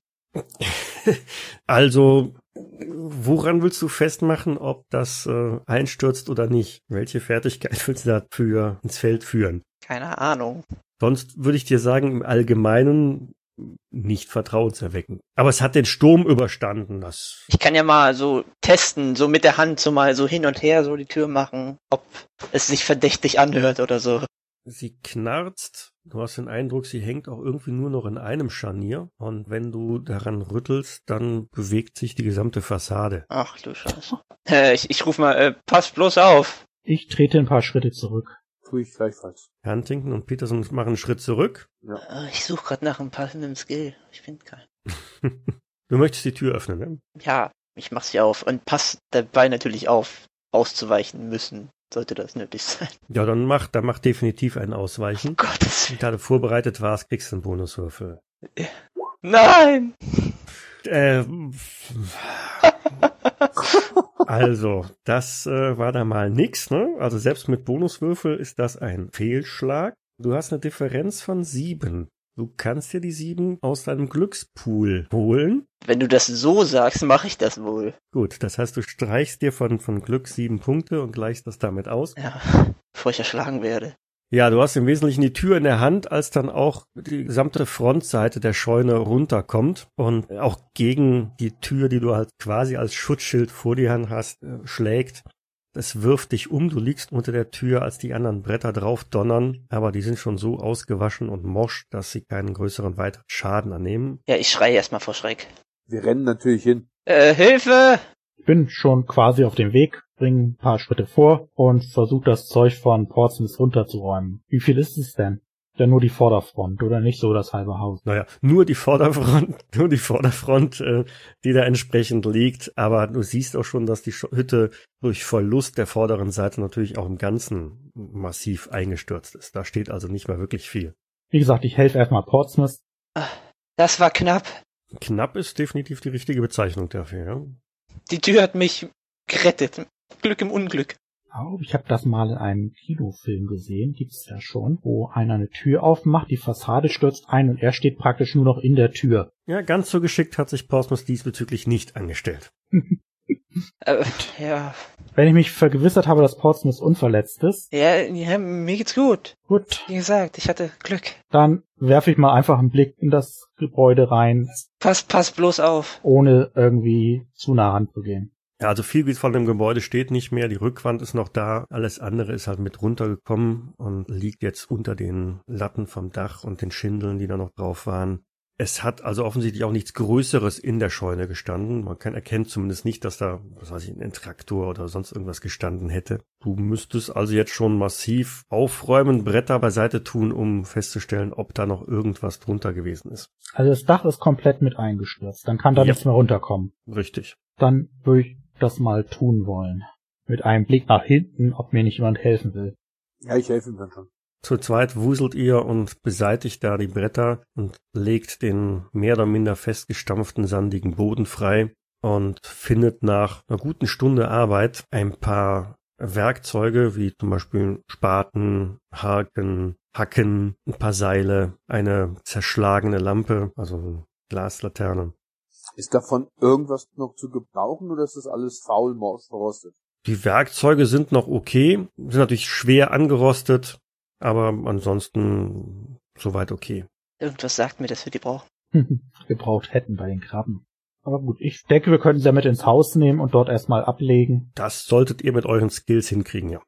Also, woran willst du festmachen, ob das äh, einstürzt oder nicht? Welche Fertigkeit willst du dafür ins Feld führen? Keine Ahnung. Sonst würde ich dir sagen, im Allgemeinen nicht vertrauenserweckend. Aber es hat den Sturm überstanden. Das Ich kann ja mal so testen, so mit der Hand so mal so hin und her so die Tür machen, ob es sich verdächtig anhört oder so. Sie knarzt. Du hast den Eindruck, sie hängt auch irgendwie nur noch in einem Scharnier. Und wenn du daran rüttelst, dann bewegt sich die gesamte Fassade. Ach du Scheiße. Äh, ich, ich ruf mal, äh, pass bloß auf. Ich trete ein paar Schritte zurück. Tue ich gleichfalls. Huntington und Peterson machen einen Schritt zurück. Ja. Äh, ich suche gerade nach einem passenden Skill. Ich finde keinen. Du möchtest die Tür öffnen, ne? Ja, ich mach sie auf und pass dabei natürlich auf, auszuweichen müssen, sollte das nötig sein. Ja, dann mach, dann mach definitiv ein Ausweichen. Gottes Wenn du gerade vorbereitet warst, kriegst du einen Bonuswürfel. Nein! Äh, also, das äh, war da mal nix, ne? Also selbst mit Bonuswürfel ist das ein Fehlschlag. Du hast eine Differenz von sieben. Du kannst dir die sieben aus deinem Glückspool holen. Wenn du das so sagst, mache ich das wohl. Gut, das heißt, du streichst dir von, von Glück sieben Punkte und gleichst das damit aus. Ja, bevor ich erschlagen werde. Ja, du hast im Wesentlichen die Tür in der Hand, als dann auch die gesamte Frontseite der Scheune runterkommt und auch gegen die Tür, die du halt quasi als Schutzschild vor dir hast, äh, schlägt. Es wirft dich um, du liegst unter der Tür, als die anderen Bretter drauf donnern, aber die sind schon so ausgewaschen und morsch, dass sie keinen größeren weiteren Schaden annehmen. Ja, ich schreie erstmal vor Schreck. Wir rennen natürlich hin. Äh, Hilfe! Ich bin schon quasi auf dem Weg, bringe ein paar Schritte vor und versuche das Zeug von Portsmouth runterzuräumen. Wie viel ist es denn? Ja, nur die Vorderfront oder nicht so das halbe Haus? Naja, nur die Vorderfront, nur die Vorderfront, äh, die da entsprechend liegt. Aber du siehst auch schon, dass die Hütte durch Verlust der vorderen Seite natürlich auch im Ganzen massiv eingestürzt ist. Da steht also nicht mehr wirklich viel. Wie gesagt, ich helfe erstmal Portsmouth. Das war knapp. Knapp ist definitiv die richtige Bezeichnung dafür, ja. Die Tür hat mich gerettet. Glück im Unglück. Oh, ich habe das mal in einem Kinofilm gesehen, gibt's ja schon, wo einer eine Tür aufmacht, die Fassade stürzt ein und er steht praktisch nur noch in der Tür. Ja, ganz so geschickt hat sich Portsmouth diesbezüglich nicht angestellt. Äh, ja. Wenn ich mich vergewissert habe, dass Portsmouth unverletzt ist, ja, ja, mir geht's gut. gut, Wie gesagt, ich hatte Glück. dann werfe ich mal einfach einen Blick in das Gebäude rein, Pass, pass bloß auf. ohne irgendwie zu nah ranzugehen. Ja, also viel von dem Gebäude steht nicht mehr, die Rückwand ist noch da, alles andere ist halt mit runtergekommen und liegt jetzt unter den Latten vom Dach und den Schindeln, die da noch drauf waren. Es hat also offensichtlich auch nichts Größeres in der Scheune gestanden. Man kann erkennt zumindest nicht, dass da, was weiß ich, ein Traktor oder sonst irgendwas gestanden hätte. Du müsstest also jetzt schon massiv aufräumen, Bretter beiseite tun, um festzustellen, ob da noch irgendwas drunter gewesen ist. Also das Dach ist komplett mit eingestürzt. Dann kann da Ja. nichts mehr runterkommen. Richtig. Dann würde ich das mal tun wollen. Mit einem Blick nach hinten, ob mir nicht jemand helfen will. Ja, ich helfe ihm dann schon. Zu zweit wuselt ihr und beseitigt da die Bretter und legt den mehr oder minder festgestampften sandigen Boden frei und findet nach einer guten Stunde Arbeit ein paar Werkzeuge, wie zum Beispiel Spaten, Haken, Hacken, ein paar Seile, eine zerschlagene Lampe, also eine Glaslaterne. Ist davon irgendwas noch zu gebrauchen oder ist das alles faul, morsch, verrostet? Die Werkzeuge sind noch okay, sind natürlich schwer angerostet, aber ansonsten soweit okay. Irgendwas sagt mir, dass wir die brauchen. Gebraucht hätten bei den Krabben. Aber gut, ich denke, wir können sie damit ins Haus nehmen und dort erstmal ablegen. Das solltet ihr mit euren Skills hinkriegen, ja.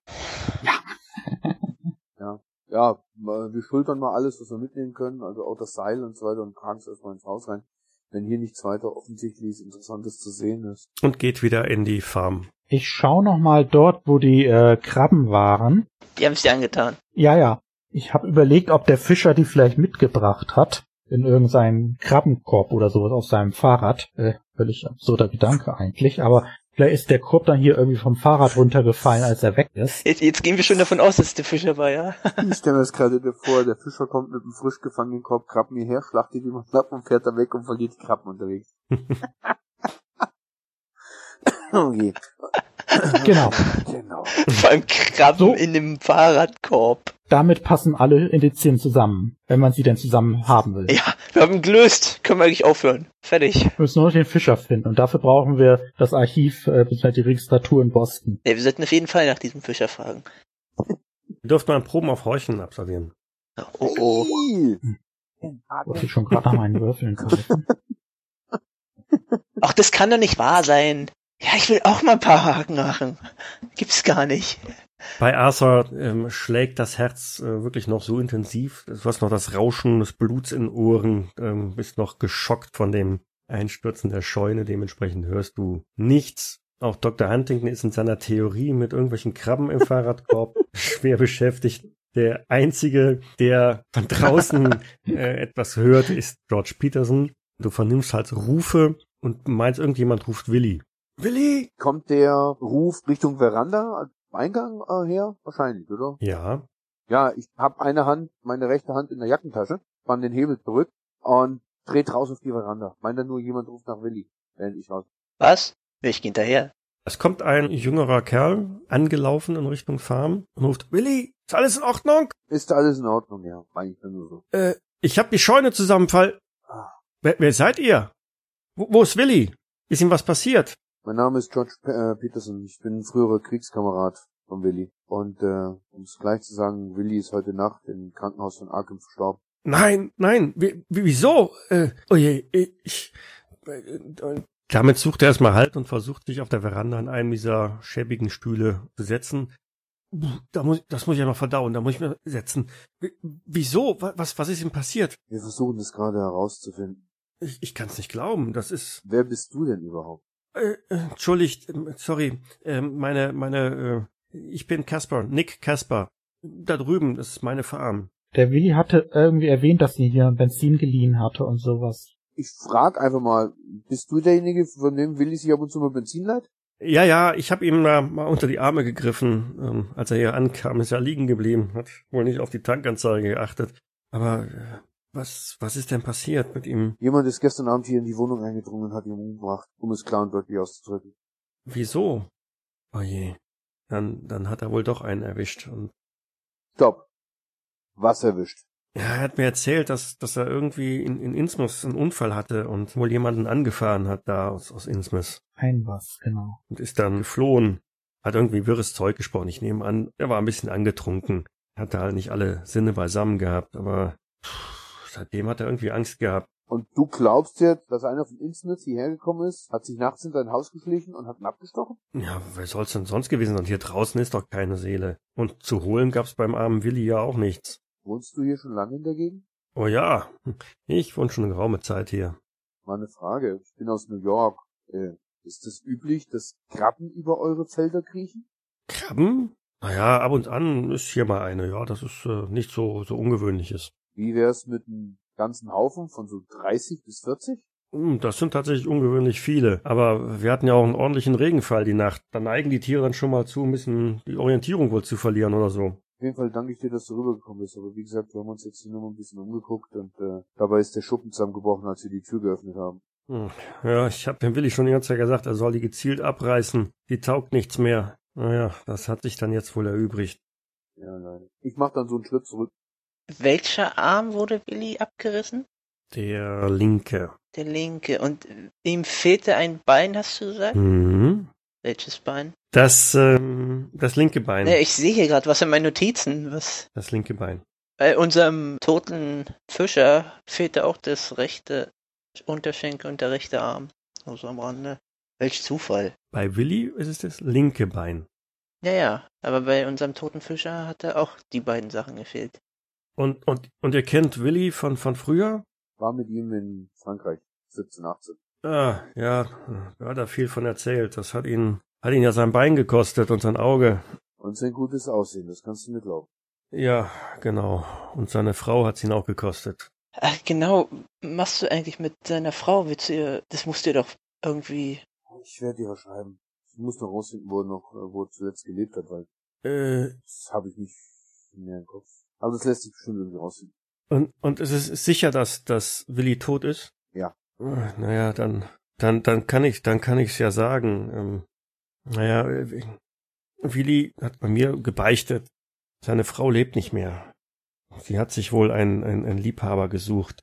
Ja. Ja, wir schultern mal alles, was wir mitnehmen können, also auch das Seil und so weiter und tragen es erstmal ins Haus rein, wenn hier nichts weiter offensichtlich Interessantes zu sehen ist. Und geht wieder in die Farm. Ich schaue noch mal dort, wo die äh, Krabben waren. Die haben es dir angetan. Ja, ja. Ich habe überlegt, ob der Fischer die vielleicht mitgebracht hat. In irgendeinem Krabbenkorb oder sowas auf seinem Fahrrad. Äh, völlig absurder Gedanke eigentlich. Aber vielleicht ist der Korb dann hier irgendwie vom Fahrrad runtergefallen, als er weg ist. Jetzt, jetzt gehen wir schon davon aus, dass es der Fischer war, ja? Ich stelle mir das gerade vor, der Fischer kommt mit einem frisch gefangenen Korb Krabben hierher, schlachtet die mal knapp und fährt da weg und verliert die Krabben unterwegs. Oh je. Genau. Genau. Vor allem Krabben So. in dem Fahrradkorb. Damit passen alle Indizien zusammen, wenn man sie denn zusammen haben will. Ja, wir haben ihn gelöst. Können wir eigentlich aufhören. Fertig. Wir müssen nur noch den Fischer finden und dafür brauchen wir das Archiv äh, bzw. die Registratur in Boston. Ja, wir sollten auf jeden Fall nach diesem Fischer fragen. Ihr dürft mal Proben auf Horchen absolvieren. Oh oh. Wollte ich schon gerade nach meinen Würfeln greifen. Ach, das kann doch nicht wahr sein. Ja, ich will auch mal ein paar Haken machen. Gibt's gar nicht. Bei Arthur ähm, schlägt das Herz äh, wirklich noch so intensiv. Du hast noch das Rauschen des Bluts in den Ohren, ähm, bist noch geschockt von dem Einstürzen der Scheune. Dementsprechend hörst du nichts. Auch Doktor Huntington ist in seiner Theorie mit irgendwelchen Krabben im Fahrradkorb schwer beschäftigt. Der Einzige, der von draußen äh, etwas hört, ist George Peterson. Du vernimmst halt Rufe und meinst, irgendjemand ruft Willi. Willi! Kommt der Ruf Richtung Veranda, Eingang äh, her? Wahrscheinlich, oder? Ja. Ja, ich habe eine Hand, meine rechte Hand in der Jackentasche, spann den Hebel zurück und dreht raus auf die Veranda. Meint dann nur, jemand ruft nach Willi, während ich raus. Was? Will ich hinterher? Es kommt ein jüngerer Kerl angelaufen in Richtung Farm und ruft, Willi, ist alles in Ordnung? Ist alles in Ordnung, ja. Eigentlich nur so. Äh, ich hab die Scheune zusammenfall. Ah. Wer, wer seid ihr? Wo, wo ist Willi? Ist ihm was passiert? Mein Name ist George P- äh, Peterson. Ich bin ein früherer Kriegskamerad von Willi. Und äh, um es gleich zu sagen, Willi ist heute Nacht im Krankenhaus von Arkham verstorben. Nein, nein, wie, wie, wieso? Äh, oh je, ich... Äh, äh, damit sucht er erstmal Halt und versucht sich auf der Veranda in einem dieser schäbigen Stühle zu setzen. Da muss, das muss ich ja noch verdauen, da muss ich mir setzen. W- Wieso? Was, was ist ihm passiert? Wir versuchen es gerade herauszufinden. Ich, ich kann's nicht glauben, das ist... Wer bist du denn überhaupt? Äh, äh, entschuldigt, ähm, sorry, ähm, meine, meine, äh, ich bin Casper, Nick Casper. Da drüben, das ist meine Farm. Der Willi hatte irgendwie erwähnt, dass sie hier Benzin geliehen hatte und sowas. Ich frag einfach mal, bist du derjenige, von dem Willi sich ab und zu mal Benzin leiht? Ja, ja, ich habe ihm da mal unter die Arme gegriffen, ähm, als er hier ankam, ist er liegen geblieben, hat wohl nicht auf die Tankanzeige geachtet. Aber äh, was, was ist denn passiert mit ihm? Jemand ist gestern Abend hier in die Wohnung eingedrungen und hat ihn umgebracht, um es klar und deutlich auszudrücken. Wieso? Oh je, dann, dann hat er wohl doch einen erwischt. Und Stopp. Was erwischt? ja, er hat mir erzählt, dass, dass er irgendwie in, in Innsmouth einen Unfall hatte und wohl jemanden angefahren hat da aus, aus Innsmouth. Ein was, genau. Und ist dann geflohen. Hat irgendwie wirres Zeug gesprochen. Ich nehme an, er war ein bisschen angetrunken. Hatte halt nicht alle Sinne beisammen gehabt, aber pff, seitdem hat er irgendwie Angst gehabt. Und du glaubst jetzt, dass einer von Internet hierher gekommen ist, hat sich nachts in dein Haus geschlichen und hat ihn abgestochen? Ja, wer soll's denn sonst gewesen sein? Hier draußen ist doch keine Seele. Und zu holen gab's beim armen Willi ja auch nichts. Wohnst du hier schon lange in der Gegend? Oh ja, ich wohne schon eine geraume Zeit hier. Mal eine Frage. Ich bin aus New York. Äh, ist es üblich, dass Krabben über eure Felder kriechen? Krabben? Naja, ab und an ist hier mal eine, ja, das ist äh, nicht so, so Ungewöhnliches. Wie wär's mit einem ganzen Haufen von so dreißig bis vierzig? Hm, Das sind tatsächlich ungewöhnlich viele, aber wir hatten ja auch einen ordentlichen Regenfall die Nacht. Da neigen die Tiere dann schon mal zu, ein bisschen die Orientierung wohl zu verlieren oder so. Auf jeden Fall danke ich dir, dass du rübergekommen bist. Aber wie gesagt, wir haben uns jetzt hier nur mal ein bisschen umgeguckt und äh, dabei ist der Schuppen zusammengebrochen, als wir die Tür geöffnet haben. Hm, Ja, ich habe dem Willi schon die ganze Zeit gesagt, er soll die gezielt abreißen. Die taugt nichts mehr. Naja, das hat sich dann jetzt wohl erübrigt. Ja, leider. Ich mach dann so einen Schritt zurück. Welcher Arm wurde Willi abgerissen? Der linke. Der linke. Und ihm fehlte ein Bein, hast du gesagt? Mhm. Welches Bein? Das, ähm, das linke Bein. Ne, ich sehe hier gerade was in meinen Notizen. Was? Das linke Bein. Bei unserem toten Fischer fehlte auch das rechte Unterschenkel und der rechte Arm. Also am Rande. Welch Zufall. Bei Willi ist es das linke Bein. Ja, ja. Aber bei unserem toten Fischer hatte auch die beiden Sachen gefehlt. Und, und, und ihr kennt Willi von, von früher? War mit ihm in Frankreich, siebzehn, achtzehn. Ah, ja, da hat er viel von erzählt. Das hat ihn, hat ihn ja sein Bein gekostet und sein Auge. Und sein gutes Aussehen, das kannst du mir glauben. Ja, genau. Und seine Frau hat's ihn auch gekostet. Ach, genau. Machst du eigentlich mit seiner Frau? Willst du ihr, das musst du dir doch irgendwie... Ich werde dir was schreiben. Ich muss noch rausfinden, wo er noch, äh, wo er zuletzt gelebt hat, weil Äh, das habe ich nicht mehr im Kopf. Aber das lässt sich bestimmt irgendwie rausfinden. und, und es ist sicher, dass, dass Willi tot ist? Ja. Ah, Naja, dann, dann, dann kann ich, dann kann ich's ja sagen. Ähm, naja, äh, Willi hat bei mir gebeichtet. Seine Frau lebt nicht mehr. Sie hat sich wohl einen, einen, einen Liebhaber gesucht.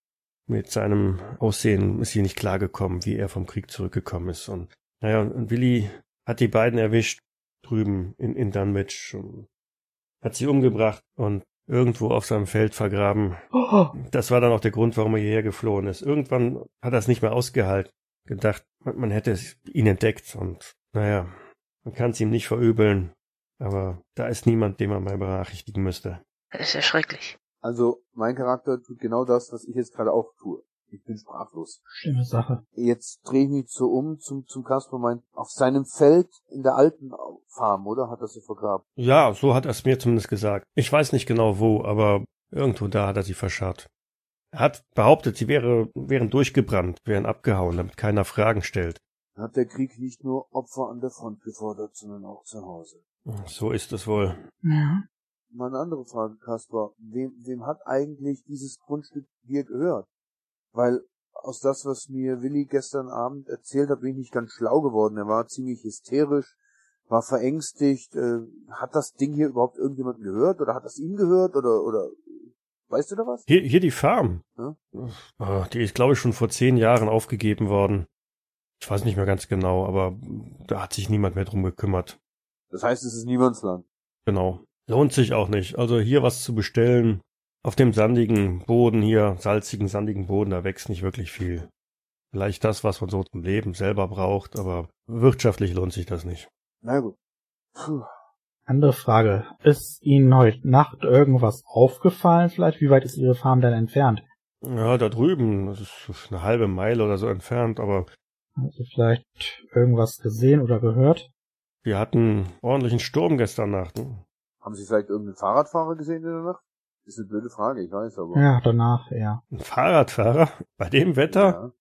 Mit seinem Aussehen ist sie nicht klargekommen, wie er vom Krieg zurückgekommen ist. Und naja, und Willi hat die beiden erwischt drüben in, in Dunwich und hat sie umgebracht und irgendwo auf seinem Feld vergraben. Das war dann auch der Grund, warum er hierher geflohen ist. Irgendwann hat er es nicht mehr ausgehalten. Gedacht, man, man hätte ihn entdeckt und naja, man kann es ihm nicht verübeln. Aber da ist niemand, den man mal benachrichtigen müsste. Das ist ja schrecklich. Also, mein Charakter tut genau das, was ich jetzt gerade auch tue. Ich bin sprachlos. Schlimme Sache. Jetzt drehe ich mich so um zum, zum Kasper, mein, auf seinem Feld in der alten Farm, oder? Hat er sie vergraben? Ja, so hat er es mir zumindest gesagt. Ich weiß nicht genau wo, aber irgendwo da hat er sie verscharrt. Er hat behauptet, sie wäre, wären durchgebrannt, wären abgehauen, damit keiner Fragen stellt. Hat der Krieg nicht nur Opfer an der Front gefordert, sondern auch zu Hause? So ist es wohl. Ja. Mal eine andere Frage, Kaspar. Wem, wem hat eigentlich dieses Grundstück hier gehört? Weil aus das, was mir Willi gestern Abend erzählt hat, bin ich nicht ganz schlau geworden. Er war ziemlich hysterisch, war verängstigt. Äh, hat das Ding hier überhaupt irgendjemand gehört? Oder hat das ihm gehört? Oder, oder, weißt du da was? Hier, hier die Farm. Ja? Oh, die ist, glaube ich, schon vor zehn Jahren aufgegeben worden. Ich weiß nicht mehr ganz genau, aber da hat sich niemand mehr drum gekümmert. Das heißt, es ist Niemandsland. Genau. Lohnt sich auch nicht. Also hier was zu bestellen, auf dem sandigen Boden hier, salzigen, sandigen Boden, da wächst nicht wirklich viel. Vielleicht das, was man so zum Leben selber braucht, aber wirtschaftlich lohnt sich das nicht. Na gut. Puh. Andere Frage. Ist Ihnen heute Nacht irgendwas aufgefallen vielleicht? Wie weit ist Ihre Farm denn entfernt? Ja, da drüben, das ist eine halbe Meile oder so entfernt, aber Haben Sie vielleicht irgendwas gesehen oder gehört? wir hatten ordentlichen Sturm gestern Nacht. Ne? Haben Sie vielleicht irgendeinen Fahrradfahrer gesehen in der Nacht? Ist eine blöde Frage, ich weiß, aber... Ja, danach, ja. Ein Fahrradfahrer? Bei dem Wetter?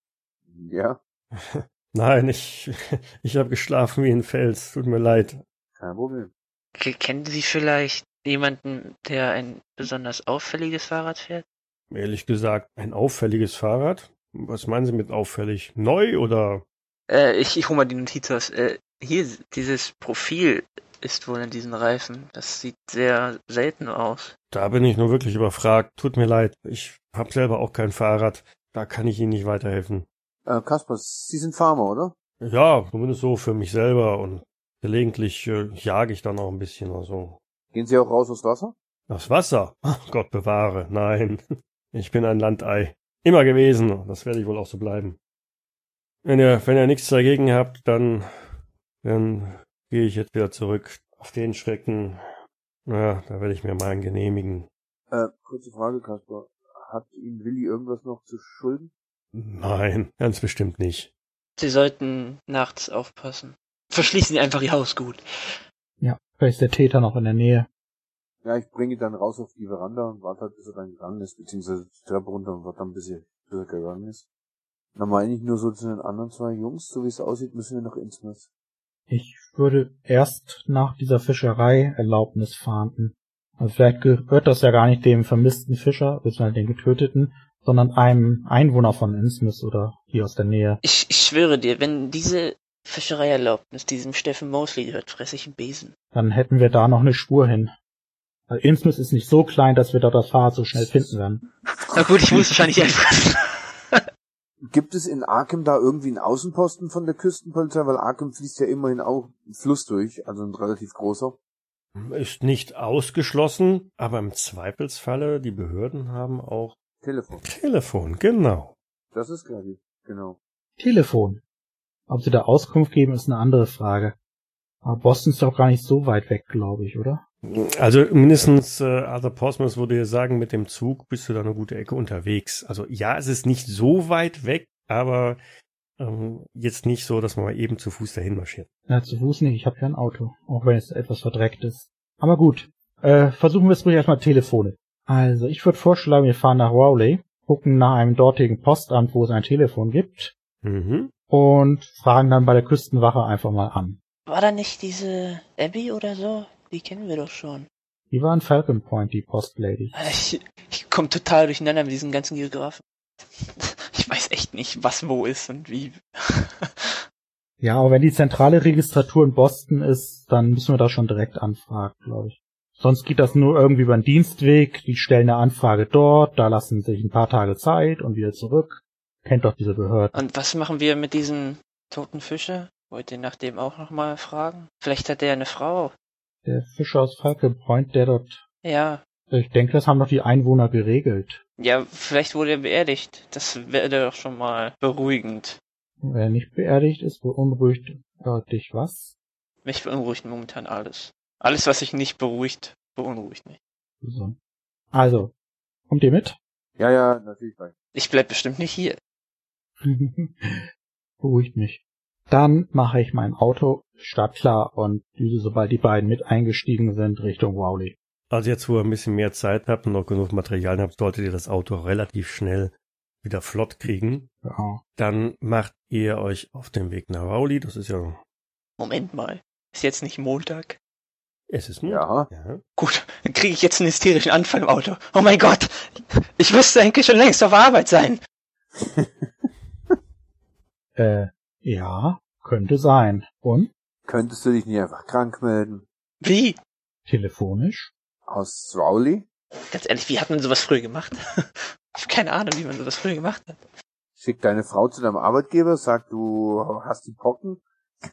Ja, ja, Nein, ich, ich habe geschlafen wie ein Fels. Tut mir leid. kein Problem. K- Kennen Sie vielleicht jemanden, der ein besonders auffälliges Fahrrad fährt? Ehrlich gesagt, ein auffälliges Fahrrad? Was meinen Sie mit auffällig? Neu oder? Äh, ich, ich hole mal die Notiz aus. Äh, hier, dieses Profil ist wohl in diesen Reifen. Das sieht sehr selten aus. Da bin ich nur wirklich überfragt. Tut mir leid. Ich habe selber auch kein Fahrrad. Da kann ich Ihnen nicht weiterhelfen. Äh, Kaspar, Sie sind Farmer, oder? Ja, zumindest so für mich selber und gelegentlich äh, jage ich dann auch ein bisschen oder so. Gehen Sie auch raus aufs Wasser? Das Wasser? Ach, Gott bewahre. Nein. Ich bin ein Landei. immer gewesen. Das werde ich wohl auch so bleiben. Wenn ihr, wenn ihr nichts dagegen habt, dann, dann gehe ich jetzt wieder zurück auf den Schrecken. Naja, da werde ich mir mal einen genehmigen. Äh, kurze Frage, Kasper. Hat Ihnen Willi irgendwas noch zu schulden? Nein, ganz bestimmt nicht. Sie sollten nachts aufpassen. Verschließen Sie einfach Ihr Haus gut. Ja, vielleicht ist der Täter noch in der Nähe. Ja, ich bringe ihn dann raus auf die Veranda und warte halt, bis er dann gegangen ist, beziehungsweise die Treppe runter und warte dann, bis er, bis er gegangen ist. Dann meine ich nur so zu den anderen zwei Jungs, so wie es aussieht, müssen wir nach Innsmouth. Ich würde erst nach dieser Fischerei Erlaubnis fahnden. Also vielleicht gehört das ja gar nicht dem vermissten Fischer, beziehungsweise den Getöteten, sondern einem Einwohner von Innsmouth oder hier aus der Nähe. Ich, ich schwöre dir, wenn diese Fischereierlaubnis diesem Steffen Mosley gehört, fresse ich einen Besen. Dann hätten wir da noch eine Spur hin. Weil Innsmouth ist nicht so klein, dass wir dort das Fahrrad so schnell finden werden. Na gut, ich muss wahrscheinlich einfach. Gibt es in Arkham da irgendwie einen Außenposten von der Küstenpolizei? Weil Arkham fließt ja immerhin auch ein Fluss durch, also ein relativ großer. Ist nicht ausgeschlossen, aber im Zweifelsfalle, die Behörden haben auch Telefon. Telefon, genau. Das ist klar, genau. Telefon. Ob sie da Auskunft geben, ist eine andere Frage. Aber Boston ist doch gar nicht so weit weg, glaube ich, oder? Also mindestens, äh, Arthur Portsmouth würde ja sagen, mit dem Zug bist du da eine gute Ecke unterwegs. Also ja, es ist nicht so weit weg, aber ähm, jetzt nicht so, dass man mal eben zu Fuß dahin marschiert. Na, zu Fuß nicht, ich habe ja ein Auto, auch wenn es etwas verdreckt ist. Aber gut, äh, versuchen wir es ruhig erstmal Telefone. Also, ich würde vorschlagen, wir fahren nach Rowley, gucken nach einem dortigen Postamt, wo es ein Telefon gibt, Mhm. und fragen dann bei der Küstenwache einfach mal an. War da nicht diese Abby oder so? Die kennen wir doch schon. Die war in Falcon Point, die Postlady. Ich, ich komme total durcheinander mit diesen ganzen Geografen. Ich weiß echt nicht, was wo ist und wie. Ja, aber wenn die zentrale Registratur in Boston ist, dann müssen wir da schon direkt anfragen, glaube ich. Sonst geht das nur irgendwie über den Dienstweg, die stellen eine Anfrage dort, da lassen sich ein paar Tage Zeit und wieder zurück. Kennt doch diese Behörde. Und was machen wir mit diesem toten Fischer? Wollt ihr nach dem auch nochmal fragen? Vielleicht hat er eine Frau. Der Fischer aus Falcon Point, der dort... Ja. Ich denke, das haben doch die Einwohner geregelt. Ja, vielleicht wurde er beerdigt. Das wäre doch schon mal beruhigend. Wer nicht beerdigt ist, beunruhigt ja, dich was? Mich beunruhigt momentan alles. Alles, was sich nicht beruhigt, beunruhigt mich. So. Also, kommt ihr mit? Ja, ja, natürlich. Ich bleib bestimmt nicht hier. Beruhigt mich. Dann mache ich mein Auto startklar und düse, sobald die beiden mit eingestiegen sind, Richtung Rowley. Also jetzt, wo ihr ein bisschen mehr Zeit habt und noch genug Material habt, solltet ihr das Auto relativ schnell wieder flott kriegen. Ja. Dann macht ihr euch auf den Weg nach Rowley. Das ist ja... Moment mal. Ist jetzt nicht Montag? Es ist Montag. Ja. Ja. Gut, dann kriege ich jetzt einen hysterischen Anfall im Auto. Oh mein Gott! Ich müsste eigentlich schon längst auf Arbeit sein. Äh, ja, könnte sein. Und? Könntest du dich nicht einfach krank melden? Wie? Telefonisch? Aus Rowley? Ganz ehrlich, wie hat man sowas früher gemacht? Ich habe keine Ahnung, wie man sowas früher gemacht hat. Schick deine Frau zu deinem Arbeitgeber, sag, du hast die Pocken.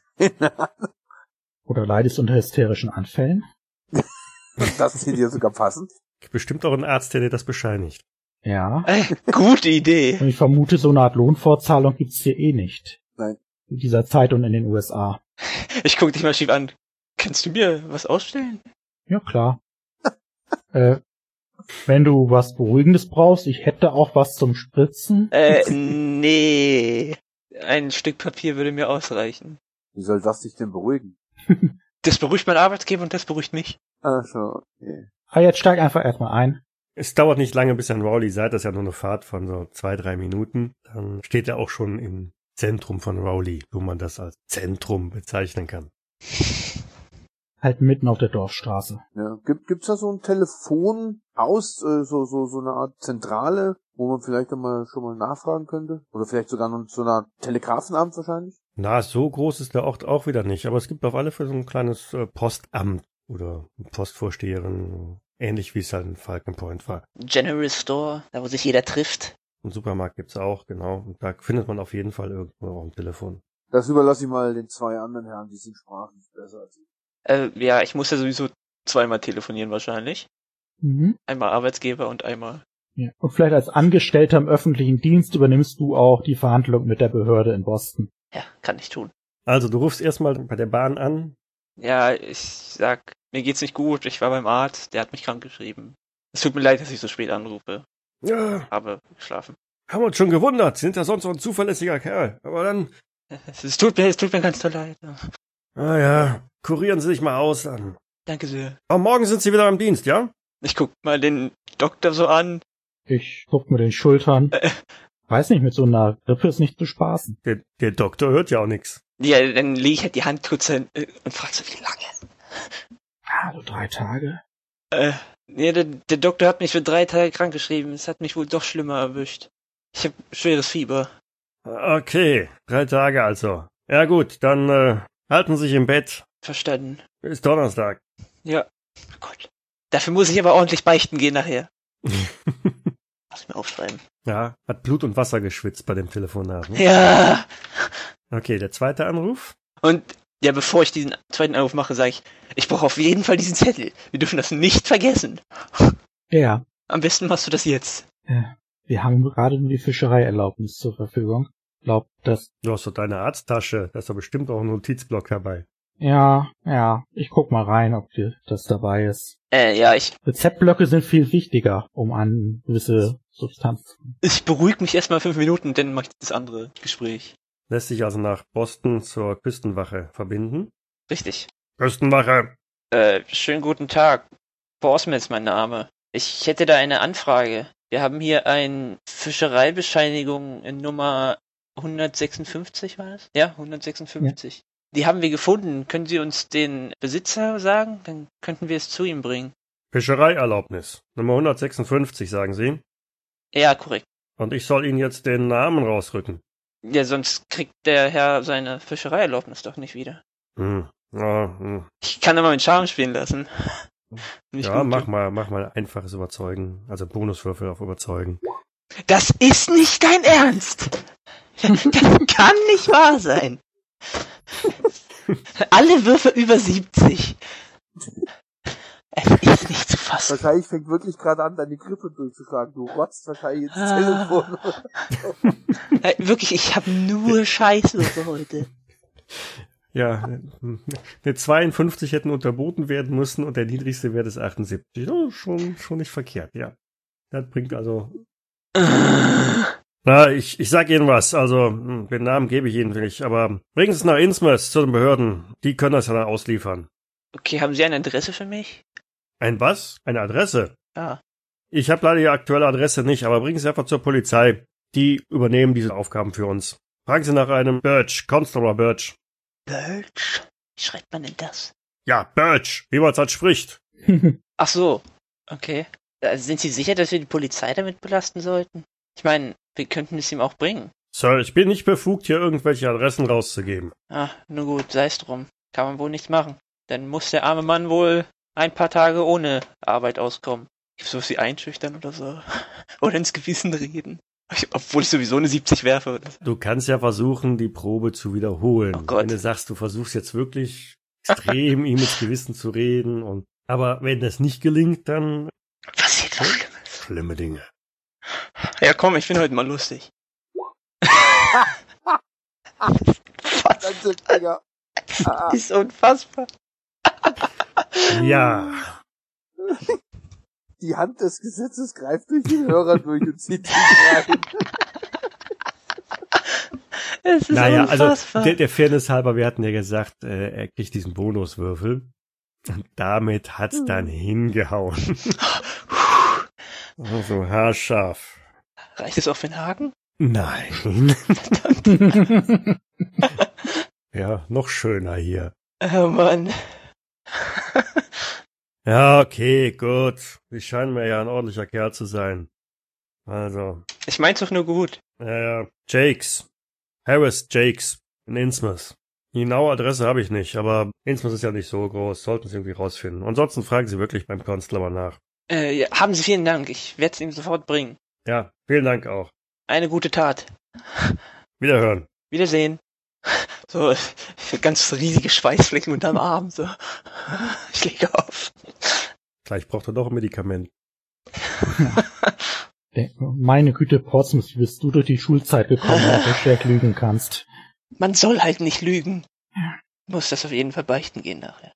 Oder leidest unter hysterischen Anfällen? Das ist dir sogar passend. Bestimmt auch ein Arzt, der dir das bescheinigt. Ja. Äh, gute Idee. Und ich vermute, so eine Art Lohnfortzahlung gibt's hier eh nicht. Nein. In dieser Zeit und in den U S A. Ich guck dich mal schief an. Kannst du mir was ausstellen? Ja, klar. äh, wenn du was Beruhigendes brauchst, ich hätte auch was zum Spritzen. Äh, nee. Ein Stück Papier würde mir ausreichen. Wie soll das dich denn beruhigen? Das beruhigt mein Arbeitgeber und das beruhigt mich. Ach so, okay. Ah, jetzt steig einfach erstmal ein. Es dauert nicht lange, bis ihr in Rowley seid. Das ist ja nur eine Fahrt von so zwei, drei Minuten. Dann steht er auch schon im Zentrum von Rowley, wo man das als Zentrum bezeichnen kann. Halt mitten auf der Dorfstraße. Ja. Gibt, gibt's da so ein Telefon aus, äh, so, so, so eine Art Zentrale, wo man vielleicht einmal schon mal nachfragen könnte? Oder vielleicht sogar noch so eine Art Telegrafenamt wahrscheinlich? Na, so groß ist der Ort auch wieder nicht. Aber es gibt auf alle Fälle so ein kleines äh, Postamt oder eine Postvorsteherin, ähnlich wie es halt in Falcon Point war. General Store, da wo sich jeder trifft. Einen Supermarkt gibt's auch, genau. Und da findet man auf jeden Fall irgendwo auch ein Telefon. Das überlasse ich mal den zwei anderen Herren, die sind sprachlich besser als ich. Äh, ja, ich muss ja sowieso zweimal telefonieren wahrscheinlich. Mhm. Einmal Arbeitsgeber und einmal Ja. Und vielleicht als Angestellter im öffentlichen Dienst übernimmst du auch die Verhandlung mit der Behörde in Boston. Ja, kann ich tun. Also du rufst erstmal bei der Bahn an. Ja, ich sag, mir geht's nicht gut, ich war beim Arzt, der hat mich krank geschrieben. Es tut mir leid, dass ich so spät anrufe. Ja, Habe geschlafen. haben wir uns schon gewundert. Sind ja sonst so ein zuverlässiger Kerl. Aber dann, Es tut mir, es tut mir ganz so leid. ah ja, kurieren Sie sich mal aus dann. Danke sehr. Aber morgen sind Sie wieder im Dienst, ja? Ich guck mal den Doktor so an. Ich guck mir den Schultern. Äh. Weiß nicht, mit so einer Grippe ist nicht zu spaßen. Der, der Doktor hört ja auch nichts. Ja, dann lege ich halt die Hand kurz hin äh, und frag so, wie lange? Ah, so drei Tage. Äh, ja, der, der Doktor hat mich für drei Tage krank geschrieben. Es hat mich wohl doch schlimmer erwischt. Ich habe schweres Fieber. Okay, drei Tage also. Ja gut, dann äh, halten Sie sich im Bett. Verstanden. Bis Donnerstag. Ja. Oh Gott. Dafür muss ich aber ordentlich beichten gehen nachher. Muss ich mir aufschreiben. Ja, hat Blut und Wasser geschwitzt bei dem Telefonat. Ne? Ja. Okay, der zweite Anruf. Und ja, bevor ich diesen zweiten Anruf mache, sage ich, ich brauche auf jeden Fall diesen Zettel. Wir dürfen das nicht vergessen. Ja. Am besten machst du das jetzt. Ja. Wir haben gerade nur die Fischereierlaubnis zur Verfügung. Glaub, das... Du hast doch deine Arzttasche. Da ist doch bestimmt auch ein Notizblock dabei. Ja, ja. Ich guck mal rein, ob dir das dabei ist. Äh, ja, ich, Rezeptblöcke sind viel wichtiger, um an gewisse Substanz zu kommen. ich beruhige mich erstmal fünf Minuten, dann mache ich das andere Gespräch. Lässt sich also nach Boston zur Küstenwache verbinden. Richtig. Küstenwache! Äh, schönen guten Tag. Borsman ist mein Name. Ich hätte da eine Anfrage. Wir haben hier eine Fischereibescheinigung in Nummer hundertsechsundfünfzig, war das? Ja, hundertsechsundfünfzig. Ja. Die haben wir gefunden. Können Sie uns den Besitzer sagen? Dann könnten wir es zu ihm bringen. Fischereierlaubnis. Nummer hundertsechsundfünfzig, sagen Sie. Ja, korrekt. Und ich soll Ihnen jetzt den Namen rausrücken. Ja, sonst kriegt der Herr seine Fischereierlaubnis doch nicht wieder. Hm. Ja, hm. Ich kann aber meinen Charme spielen lassen. Nicht ja gut. mach mal, mach mal einfaches Überzeugen. Also Bonuswürfel auf Überzeugen. Das ist nicht dein Ernst! Das kann nicht wahr sein! Alle Würfe über siebzig. Es ist nicht zu fassen. Wahrscheinlich fängt wirklich gerade an, deine Grippe durchzuschlagen. Du rotzt wahrscheinlich ins Ah. Telefon. Äh, wirklich, ich habe nur Scheißwürfe heute. Ja, eine zweiundfünfzig hätten unterboten werden müssen und der niedrigste Wert ist achtundsiebzig. Oh, schon, schon nicht verkehrt, ja. Das bringt also... Na, ich, ich sag Ihnen was, also den Namen gebe ich Ihnen nicht, aber bringen Sie es nach Innsmouth zu den Behörden. Die können das ja dann ausliefern. Okay, haben Sie eine Adresse für mich? Ein was? Eine Adresse? Ja. Ich habe leider die aktuelle Adresse nicht, aber bringen Sie einfach zur Polizei. Die übernehmen diese Aufgaben für uns. Fragen Sie nach einem Birch, Constable Birch. Birch? Wie schreibt man denn das? Ja, Birch, wie man es halt spricht. Ach so. Okay. Äh, Sind Sie sicher, dass wir die Polizei damit belasten sollten? Ich meine, wir könnten es ihm auch bringen. Sir, ich bin nicht befugt, hier irgendwelche Adressen rauszugeben. Ah, nur gut, sei es drum. Kann man wohl nichts machen. Dann muss der arme Mann wohl ein paar Tage ohne Arbeit auskommen. Gibt's sowas wie einschüchtern oder so? Oder ins Gewissen reden? Ich, obwohl ich sowieso eine siebzig werfe. Oder so. Du kannst ja versuchen, die Probe zu wiederholen. Oh Gott. Wenn du sagst, du versuchst jetzt wirklich extrem ihm ins Gewissen zu reden und, aber wenn das nicht gelingt, dann Passiert was Schlimmes. schlimme Dinge. Ja komm, ich bin heute mal lustig. Ganz im Finger. Das ist unfassbar. Ja. Die Hand des Gesetzes greift durch den Hörer durch und zieht sich rein. Es ist Naja, also unfassbar. der, der Fairness halber, wir hatten ja gesagt, äh, er kriegt diesen Bonuswürfel. Und damit hat's dann hingehauen. Also haarscharf. Reicht es auch für den Haken? Nein. Ja, noch schöner hier. Oh Mann. Ja, okay, gut. Sie scheinen mir ja ein ordentlicher Kerl zu sein. Also, Ich mein's doch nur gut. ja, ja. Jakes. Harris Jakes in Innsmouth. Die genaue Adresse habe ich nicht, aber Innsmouth ist ja nicht so groß. Sollten Sie irgendwie rausfinden. Ansonsten fragen Sie wirklich beim Constable nach. Äh, ja, haben Sie vielen Dank. Ich werde es ihm sofort bringen. Ja, vielen Dank auch. Eine gute Tat. Wiederhören. Wiedersehen. So, ganz riesige Schweißflecken unterm Arm, so. Ich lege auf. Vielleicht braucht er doch ein Medikament. Meine Güte, Portsmouth, wie bist du durch die Schulzeit gekommen, dass du schlecht lügen kannst? Man soll halt nicht lügen. Muss das auf jeden Fall beichten gehen nachher.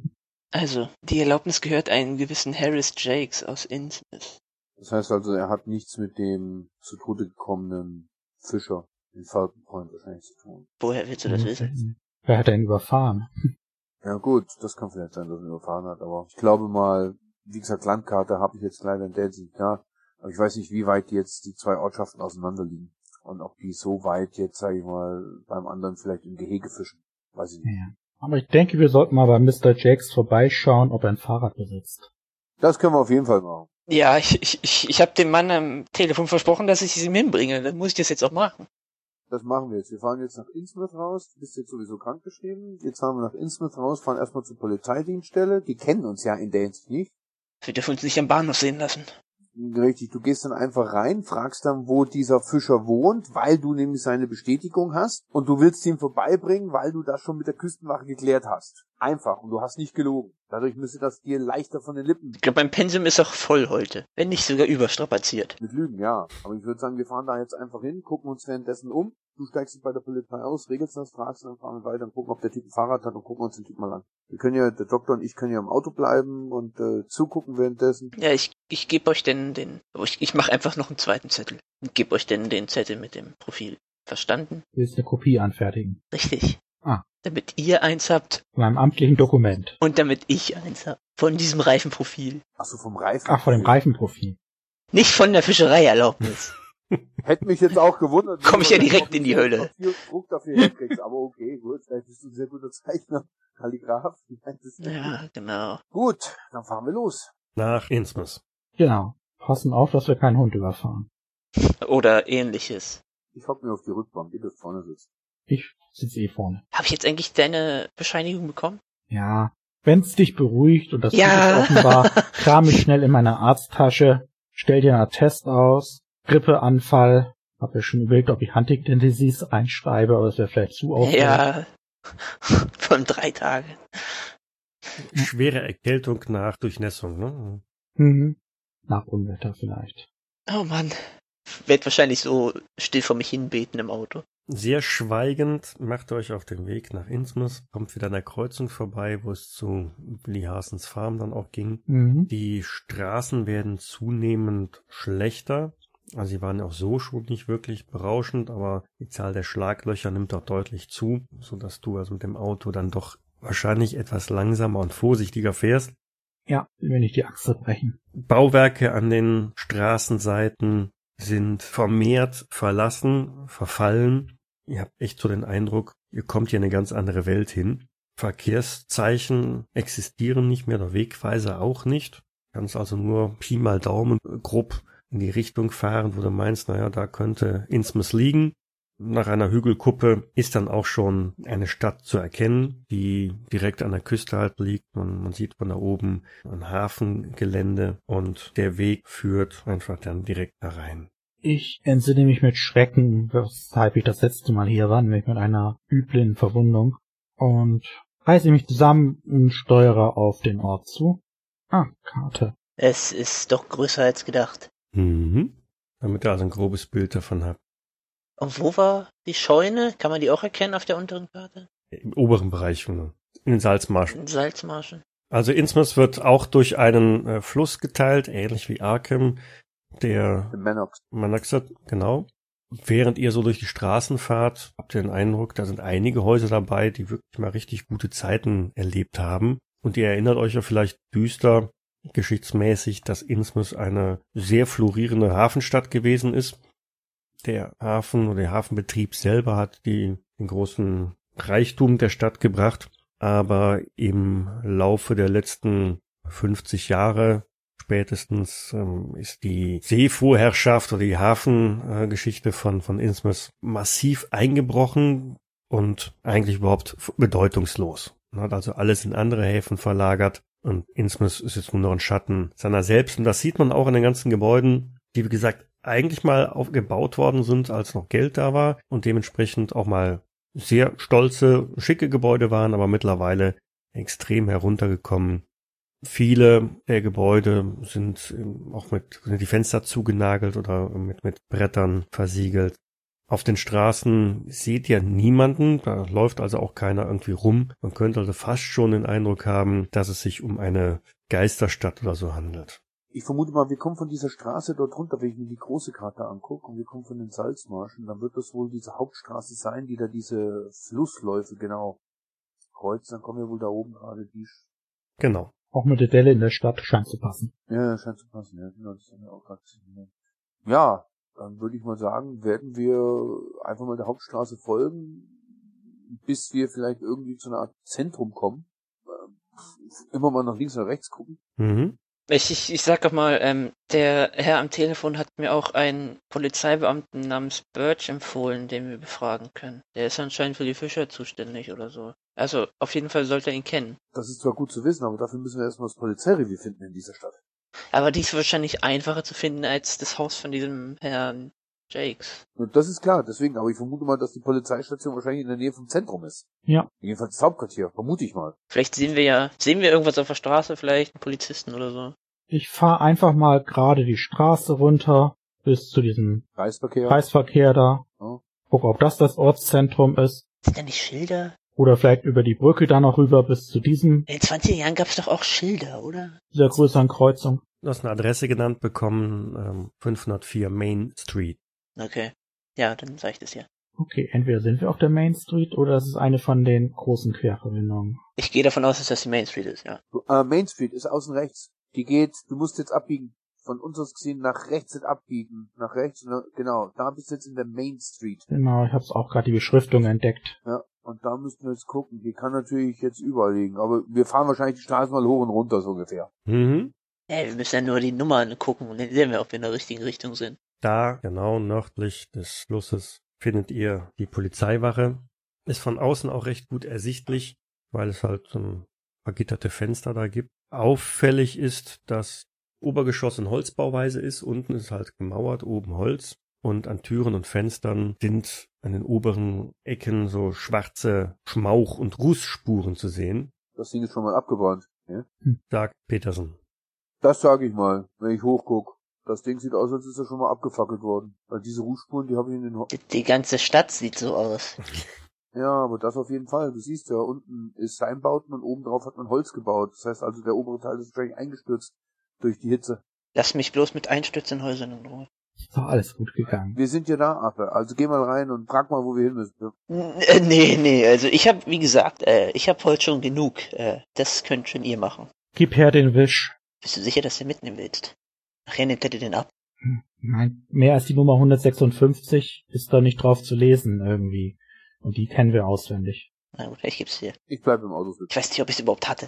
Also, die Erlaubnis gehört einem gewissen Harris Jakes aus Innsmouth. Das heißt also, er hat nichts mit dem zu Tode gekommenen Fischer in Falcon Point wahrscheinlich zu tun. Woher willst du das wissen? Wer hat er ihn überfahren? Ja gut, das kann vielleicht sein, dass er ihn überfahren hat, aber ich glaube mal, wie gesagt, Landkarte habe ich jetzt leider in der Hinsicht nicht da, aber ich weiß nicht, wie weit jetzt die zwei Ortschaften auseinander liegen. Und ob die so weit jetzt, sage ich mal, beim anderen vielleicht im Gehege fischen. Weiß ich nicht. Ja. Aber ich denke, wir sollten mal bei Mister Jakes vorbeischauen, ob er ein Fahrrad besitzt. Das können wir auf jeden Fall machen. Ja, ich, ich, ich, ich habe dem Mann am Telefon versprochen, dass ich es ihm hinbringe. Dann muss ich das jetzt auch machen. Das machen wir jetzt. Wir fahren jetzt nach Innsmouth raus. Du bist jetzt sowieso krankgeschrieben. Jetzt fahren wir nach Innsmouth raus, fahren erstmal zur Polizeidienststelle. Die kennen uns ja in der Hinsicht nicht. Wir dürfen uns nicht am Bahnhof sehen lassen. Richtig, du gehst dann einfach rein, fragst dann, wo dieser Fischer wohnt, weil du nämlich seine Bestätigung hast und du willst ihn vorbeibringen, weil du das schon mit der Küstenwache geklärt hast. Einfach, und du hast nicht gelogen. Dadurch müsste das dir leichter von den Lippen. Ich glaube, mein Pensum ist auch voll heute. Wenn nicht sogar überstrapaziert. Mit Lügen, ja. Aber ich würde sagen, wir fahren da jetzt einfach hin, gucken uns währenddessen um. Du steigst bei der Polizei aus, regelst das, fragst, dann fahren wir weiter und gucken, ob der Typ ein Fahrrad hat und gucken uns den Typ mal an. Wir können ja, der Doktor und ich können ja im Auto bleiben und äh, zugucken währenddessen. Ja, ich ich gebe euch denn den, ich, ich mache einfach noch einen zweiten Zettel und gebe euch denn den Zettel mit dem Profil. Verstanden? Du willst eine Kopie anfertigen. Richtig. Ah. Damit ihr eins habt. Von einem amtlichen Dokument. Und damit ich eins hab. Von diesem Reifenprofil. Ach so, vom Reifen. Ach, von dem Reifenprofil. Nicht von der Fischereierlaubnis. Hätte mich jetzt auch gewundert. Komm ich ja direkt in die Hölle. Druck dafür herkriegst, aber okay, gut, vielleicht bist du ein sehr guter Zeichner, Kalligraph. Ja, genau. Gut, dann fahren wir los. Nach Innsmouth. Genau. Passen auf, dass wir keinen Hund überfahren. Oder ähnliches. Ich hock mir auf die Rückbank, ihr dürft vorne sitzen. Ich sitze eh vorne. Habe ich jetzt eigentlich deine Bescheinigung bekommen? Ja. Wenn's dich beruhigt und das Ja. ist offenbar, kram ich schnell in meiner Arzttasche, stell dir einen Attest aus, Grippeanfall. Hab ja schon überlegt, ob ich Huntington Disease reinschreibe, aber das wäre vielleicht zu aufwendig. Ja. Von drei Tagen. Schwere Erkältung nach Durchnässung, ne? Mhm. Nach Unwetter vielleicht. Oh Mann. Werd wahrscheinlich so still vor mich hinbeten im Auto. Sehr schweigend macht ihr euch auf den Weg nach Innsmouth, kommt wieder an der Kreuzung vorbei, wo es zu Willi Harsens Farm dann auch ging. Mhm. Die Straßen werden zunehmend schlechter. Also sie waren auch so schon nicht wirklich berauschend, aber die Zahl der Schlaglöcher nimmt auch deutlich zu, sodass du also mit dem Auto dann doch wahrscheinlich etwas langsamer und vorsichtiger fährst. Ja, wenn nicht die Achse brechen. Bauwerke an den Straßenseiten sind vermehrt verlassen, verfallen. Ihr habt echt so den Eindruck, ihr kommt hier in eine ganz andere Welt hin. Verkehrszeichen existieren nicht mehr, der Wegweiser auch nicht. Du kannst also nur Pi mal Daumen grob in die Richtung fahren, wo du meinst, naja, da könnte Innsmouth liegen. Nach einer Hügelkuppe ist dann auch schon eine Stadt zu erkennen, die direkt an der Küste halt liegt. Man, man sieht von da oben ein Hafengelände und der Weg führt einfach dann direkt da rein. Ich entsinne mich mit Schrecken, weshalb ich das letzte Mal hier war, nämlich mit einer üblen Verwundung, und reiße mich zusammen und steuere auf den Ort zu. Ah, Karte. Es ist doch größer als gedacht. Mhm. Damit ihr also ein grobes Bild davon habt. Und wo war die Scheune? Kann man die auch erkennen auf der unteren Karte? Im oberen Bereich, in den Salzmarschen. In Salzmarschen. Also Innsmouth wird auch durch einen äh, Fluss geteilt, ähnlich wie Arkham, der Manox. Manoxet, genau. Während ihr so durch die Straßen fahrt, habt ihr den Eindruck, da sind einige Häuser dabei, die wirklich mal richtig gute Zeiten erlebt haben. Und ihr erinnert euch ja vielleicht düster, geschichtsmäßig, dass Innsmouth eine sehr florierende Hafenstadt gewesen ist. Der Hafen oder der Hafenbetrieb selber hat die, den großen Reichtum der Stadt gebracht, aber im Laufe der letzten fünfzig Jahre spätestens ähm, ist die Seevorherrschaft oder die Hafengeschichte von, von Innsmouth massiv eingebrochen und eigentlich überhaupt bedeutungslos. Man hat also alles in andere Häfen verlagert und Innsmouth ist jetzt nur noch ein Schatten seiner selbst. Und das sieht man auch in den ganzen Gebäuden, die, wie gesagt, eigentlich mal aufgebaut worden sind, als noch Geld da war und dementsprechend auch mal sehr stolze, schicke Gebäude waren, aber mittlerweile extrem heruntergekommen. Viele der Gebäude sind auch mit, sind die Fenster zugenagelt oder mit, mit Brettern versiegelt. Auf den Straßen seht ihr niemanden, da läuft also auch keiner irgendwie rum. Man könnte also fast schon den Eindruck haben, dass es sich um eine Geisterstadt oder so handelt. Ich vermute mal, wir kommen von dieser Straße dort runter, wenn ich mir die große Karte angucke, und wir kommen von den Salzmarschen, dann wird das wohl diese Hauptstraße sein, die da diese Flussläufe genau kreuzt. Dann kommen wir wohl da oben gerade die... Genau. Auch mit der Delle in der Stadt scheint zu passen. Ja, scheint zu passen, ja. Genau, das haben wir auch gerade gesehen. Ja, dann würde ich mal sagen, werden wir einfach mal der Hauptstraße folgen, bis wir vielleicht irgendwie zu einer Art Zentrum kommen. Immer mal nach links oder rechts gucken. Mhm. Ich, ich, ich sag doch mal, ähm, der Herr am Telefon hat mir auch einen Polizeibeamten namens Birch empfohlen, den wir befragen können. Der ist anscheinend für die Fischer zuständig oder so. Also, auf jeden Fall sollte er ihn kennen. Das ist zwar gut zu wissen, aber dafür müssen wir erstmal das Polizeirevier finden in dieser Stadt. Aber die ist wahrscheinlich einfacher zu finden als das Haus von diesem Herrn Jakes. Und das ist klar, deswegen, aber ich vermute mal, dass die Polizeistation wahrscheinlich in der Nähe vom Zentrum ist. Ja. Jedenfalls das Hauptquartier, vermute ich mal. Vielleicht sehen wir ja, sehen wir irgendwas auf der Straße, vielleicht einen Polizisten oder so. Ich fahre einfach mal gerade die Straße runter bis zu diesem Kreisverkehr. Kreisverkehr da. Ja. Guck, ob das das Ortszentrum ist. Sind da nicht Schilder? Oder vielleicht über die Brücke da noch rüber bis zu diesem, In den zwanziger Jahren gab's doch auch Schilder, oder? dieser größeren Kreuzung. Du hast eine Adresse genannt bekommen, ähm, fünfhundertvier Main Street. Okay. Ja, dann sag ich das ja. Okay, entweder sind wir auf der Main Street oder es ist eine von den großen Querverbindungen. Ich gehe davon aus, dass das die Main Street ist, ja. Äh, Main Street ist außen rechts. Die geht, du musst jetzt abbiegen. Von uns aus gesehen nach rechts jetzt abbiegen. Nach rechts, nach, genau. Da bist du jetzt in der Main Street. Genau, ich habe auch gerade die Beschriftung entdeckt. Ja, und da müssten wir jetzt gucken. Die kann natürlich jetzt überall liegen. Aber wir fahren wahrscheinlich die Straße mal hoch und runter, so ungefähr. Mhm. Ey, wir müssen ja nur die Nummern gucken und dann sehen wir, ob wir in der richtigen Richtung sind. Da, genau nördlich des Flusses, findet ihr die Polizeiwache. Ist von außen auch recht gut ersichtlich, weil es halt so ein vergitterte Fenster da gibt. Auffällig ist, dass Obergeschoss in Holzbauweise ist. Unten ist halt gemauert, oben Holz. Und an Türen und Fenstern sind an den oberen Ecken so schwarze Schmauch- und Russspuren zu sehen, Das Ding ist schon mal abgebrannt. Ja? sagt Petersen. Das sage ich mal, wenn ich hochguck. Das Ding sieht aus, als ist er schon mal abgefackelt worden. Weil diese Rußspuren, die habe ich in den... Ho- Die, die ganze Stadt sieht so aus. ja, aber das auf jeden Fall. Du siehst ja, unten ist Steinbauten und oben drauf hat man Holz gebaut. Das heißt also, der obere Teil ist wahrscheinlich eingestürzt durch die Hitze. Lass mich bloß mit einstürzenden Häusern in Ruhe. Ist doch alles gut gegangen. Wir sind ja da, Affe. Also geh mal rein und frag mal, wo wir hin müssen. Ja. N äh, nee, nee, also ich hab, wie gesagt, äh, ich hab heute schon genug. Äh, das könnt schon ihr machen. Gib her den Wisch. Bist du sicher, dass du mitnehmen willst? Nachher nimmt er dir den ab. Hm, Nein, mehr als die Nummer hundertsechsundfünfzig ist da nicht drauf zu lesen irgendwie. Und die kennen wir auswendig. Na gut, ich geb's dir. Ich bleib im Auto sitzen. Ich weiß nicht, ob ich's überhaupt hatte.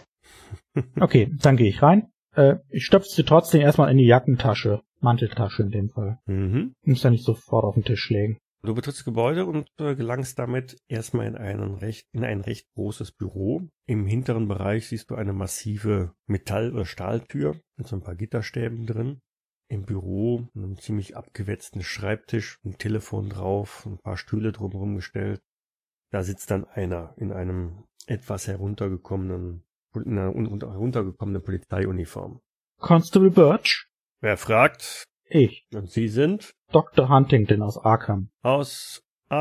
Okay, dann gehe ich rein. Äh, ich stöpfe sie trotzdem erstmal in die Jackentasche. Manteltasche in dem Fall. Mhm. Muss ja nicht sofort auf den Tisch legen. Du betrittst das Gebäude und äh, gelangst damit erstmal in, einen recht, in ein recht großes Büro. Im hinteren Bereich siehst du eine massive Metall- oder Stahltür mit so ein paar Gitterstäben drin. Im Büro einen ziemlich abgewetzten Schreibtisch, ein Telefon drauf, ein paar Stühle drumherum gestellt. Da sitzt dann einer in einem etwas heruntergekommenen, in einer heruntergekommenen Polizeiuniform. Constable Birch? Wer fragt? Ich. Und Sie sind? Doktor Huntington aus Arkham. Aus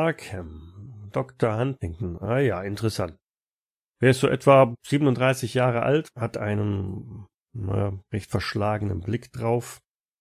Arkham. Doktor Huntington. Ah ja, interessant. Er ist so etwa siebenunddreißig Jahre alt, hat einen naja, recht verschlagenen Blick drauf.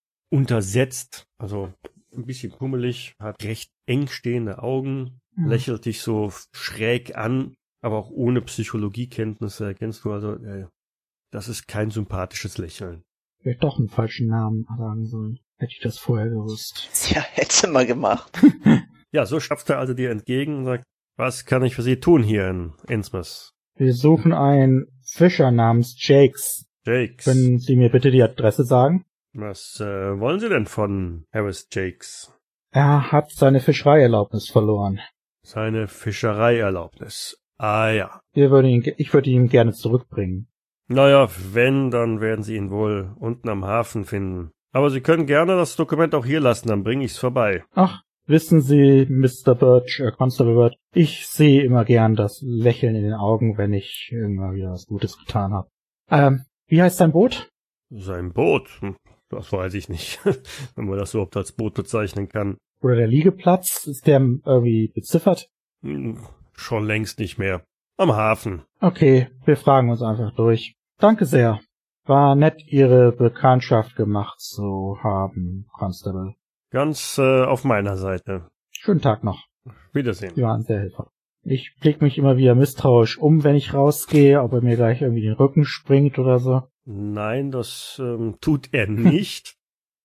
Untersetzt, also ein bisschen pummelig, hat recht eng stehende Augen, Mhm. lächelt dich so schräg an, aber auch ohne Psychologiekenntnisse erkennst du also, äh, das ist kein sympathisches Lächeln. Vielleicht doch einen falschen Namen sagen sollen. Hätte ich das vorher gewusst. Tja, hättest du mal gemacht. Ja, so stapft er also dir entgegen und sagt, was kann ich für Sie tun hier in Innsmouth? Wir suchen einen Fischer namens Jakes. Jakes. Können Sie mir bitte die Adresse sagen? Was äh, wollen Sie denn von Harris Jakes? Er hat seine Fischereierlaubnis verloren. Seine Fischereierlaubnis. Ah ja. Wir würden ihn, ge- ich würde ihn gerne zurückbringen. Naja, wenn, dann werden Sie ihn wohl unten am Hafen finden. Aber Sie können gerne das Dokument auch hier lassen, dann bringe ich's vorbei. Ach, wissen Sie, Mister Birch, äh, Constable Birch, ich sehe immer gern das Lächeln in den Augen, wenn ich irgendwann wieder was Gutes getan habe. Ähm, Wie heißt sein Boot? Sein Boot? Hm, das weiß ich nicht, wenn man das überhaupt als Boot bezeichnen kann. Oder der Liegeplatz? Ist der irgendwie beziffert? Hm, schon längst nicht mehr. Am Hafen. Okay, wir fragen uns einfach durch. Danke sehr. War nett, Ihre Bekanntschaft gemacht zu haben, Constable. Ganz äh, auf meiner Seite. Schönen Tag noch. Wiedersehen. Sie waren sehr hilfreich. Ich blicke mich immer wieder misstrauisch um, wenn ich rausgehe, ob er mir gleich irgendwie den Rücken springt oder so. Nein, das ähm, tut er nicht.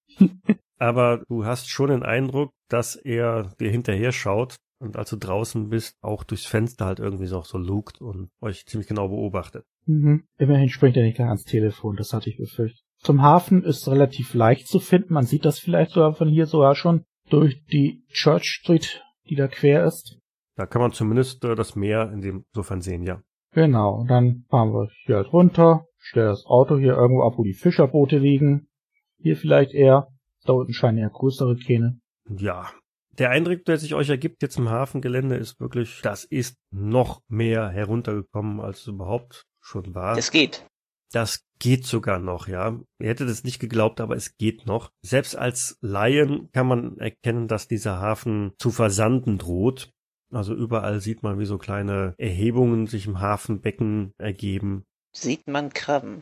Aber du hast schon den Eindruck, dass er dir hinterher schaut und als du draußen bist, auch durchs Fenster halt irgendwie so, so lugt und euch ziemlich genau beobachtet. Mhm. Immerhin springt er nicht gleich ans Telefon, das hatte ich befürchtet. Zum Hafen ist relativ leicht zu finden, man sieht das vielleicht sogar von hier sogar schon durch die Church Street, die da quer ist. Da kann man zumindest äh, das Meer in dem insofern sehen, ja. Genau, und dann fahren wir hier halt runter, stellen das Auto hier irgendwo ab, wo die Fischerboote liegen. Hier vielleicht eher, da unten scheinen eher größere Kähne. Ja, der Eindruck, der sich euch ergibt jetzt im Hafengelände, ist wirklich, das ist noch mehr heruntergekommen, als es überhaupt schon war. Das geht. Das geht sogar noch, ja. Ihr hättet es nicht geglaubt, aber es geht noch. Selbst als Laien kann man erkennen, dass dieser Hafen zu versanden droht. Also überall sieht man, wie so kleine Erhebungen sich im Hafenbecken ergeben. Sieht man Krabben.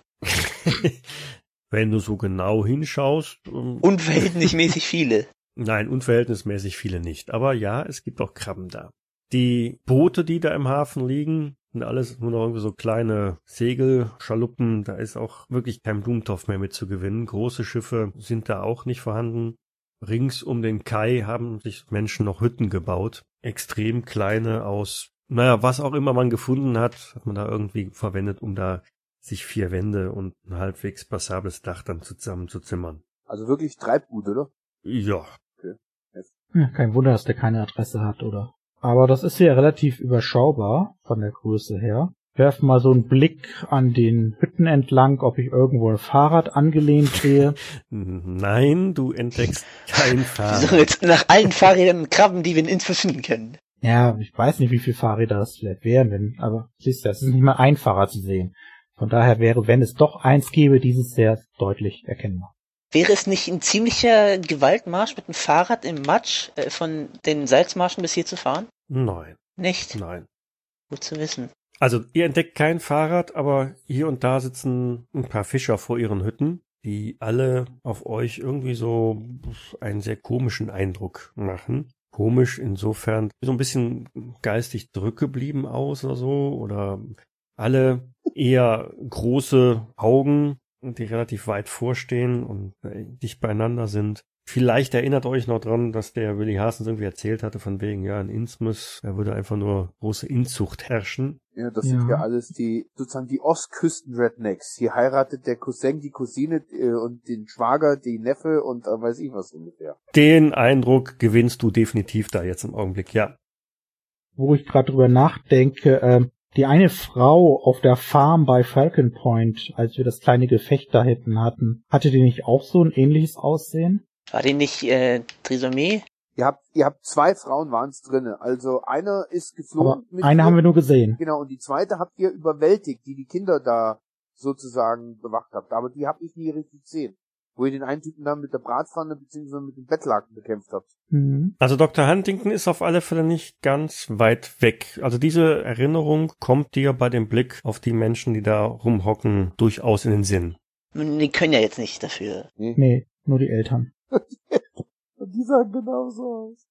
Wenn du so genau hinschaust. Ähm, Unverhältnismäßig viele. Nein, unverhältnismäßig viele nicht. Aber ja, es gibt auch Krabben da. Die Boote, die da im Hafen liegen, sind alles nur noch irgendwie so kleine Segelschaluppen. Da ist auch wirklich kein Blumentopf mehr mit zu gewinnen. Große Schiffe sind da auch nicht vorhanden. Rings um den Kai haben sich Menschen noch Hütten gebaut. Extrem kleine aus, naja, was auch immer man gefunden hat, hat man da irgendwie verwendet, um da sich vier Wände und ein halbwegs passables Dach dann zusammenzuzimmern. Also wirklich Treibgut, oder? Ja. Ja, kein Wunder, dass der keine Adresse hat, oder? Aber das ist hier relativ überschaubar von der Größe her. Werf mal so einen Blick an den Hütten entlang, ob ich irgendwo ein Fahrrad angelehnt sehe. Nein, du entdeckst kein Wir Fahrrad. suchen jetzt nach allen Fahrrädern und Krabben, die wir in Innsbruck finden können. Ja, ich weiß nicht, wie viele Fahrräder das vielleicht wären, wenn, aber siehst du, es ist nicht mal ein Fahrrad zu sehen. Von daher wäre, wenn es doch eins gäbe, dieses sehr deutlich erkennbar. Wäre es nicht ein ziemlicher Gewaltmarsch mit dem Fahrrad im Matsch äh, von den Salzmarschen bis hier zu fahren? Nein, Nicht? nein. Gut zu wissen. Also ihr entdeckt kein Fahrrad, aber hier und da sitzen ein paar Fischer vor ihren Hütten, die alle auf euch irgendwie so einen sehr komischen Eindruck machen. Komisch insofern, so ein bisschen geistig zurückgeblieben aus oder so, oder alle eher große Augen, die relativ weit vorstehen und dicht beieinander sind. Vielleicht erinnert euch noch dran, dass der Willi Haasens irgendwie erzählt hatte, von wegen, ja, in Innsmouth, da würde einfach nur große Inzucht herrschen. Ja, das Ja. sind ja alles die, sozusagen die Ostküsten-Rednecks. Hier heiratet der Cousin die Cousine äh, und den Schwager, die Neffe und äh, weiß ich was ungefähr. Den Eindruck gewinnst du definitiv da jetzt im Augenblick, ja. Wo ich gerade drüber nachdenke, ähm, die eine Frau auf der Farm bei Falcon Point, als wir das kleine Gefecht da hinten hatten, hatte die nicht auch so ein ähnliches Aussehen? War die nicht äh, Trisomie? Ihr habt, ihr habt zwei Frauen waren's drinne. Also einer ist geflogen. Aber mit eine ihr. haben wir nur gesehen. Genau, und die zweite habt ihr überwältigt, die die Kinder da sozusagen bewacht habt. Aber die hab ich nie richtig gesehen. Wo ihr den einen Typen dann mit der Bratpfanne bzw. mit dem Bettlaken bekämpft habt. Mhm. Also Doktor Huntington ist auf alle Fälle nicht ganz weit weg. Also diese Erinnerung kommt dir bei dem Blick auf die Menschen, die da rumhocken, durchaus in den Sinn. Die können ja jetzt nicht dafür. Nee, nur die Eltern. Und die sahen genauso aus.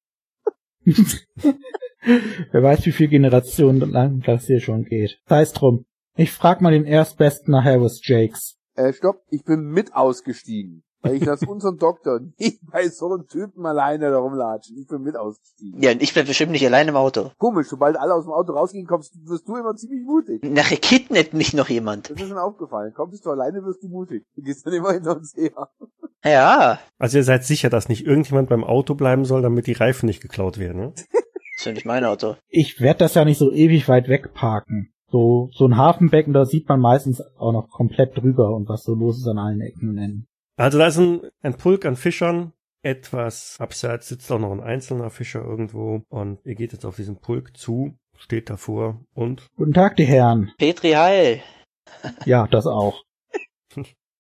Wer weiß, wie viele Generationen lang das hier schon geht. Sei es drum. Ich frag mal den Erstbesten nachher, was Jakes. Äh, stopp, ich bin mit ausgestiegen. Weil ich lasse unseren Doktor nicht bei so einem Typen alleine da rumlatschen. Ich bin mit ausgestiegen. Ja, und ich bleib bestimmt nicht allein im Auto. Komisch, sobald alle aus dem Auto rausgehen, kommst, wirst du immer ziemlich mutig. Nachher kidnappt mich noch jemand. Das ist mir aufgefallen. Kommst du alleine, wirst du mutig. Du gehst dann immer hinter uns her. Ja, Also ihr seid sicher, dass nicht irgendjemand beim Auto bleiben soll, damit die Reifen nicht geklaut werden, ne? das ist ja nicht mein Auto. Ich werd das ja nicht so ewig weit wegparken. So, so ein Hafenbecken, da sieht man meistens auch noch komplett drüber und was so los ist an allen Ecken und Enden. Also da ist ein, ein Pulk an Fischern. Etwas abseits sitzt auch noch ein einzelner Fischer irgendwo. Und ihr geht jetzt auf diesen Pulk zu, steht davor und... Guten Tag, die Herren. Petri Heil. Ja, das auch.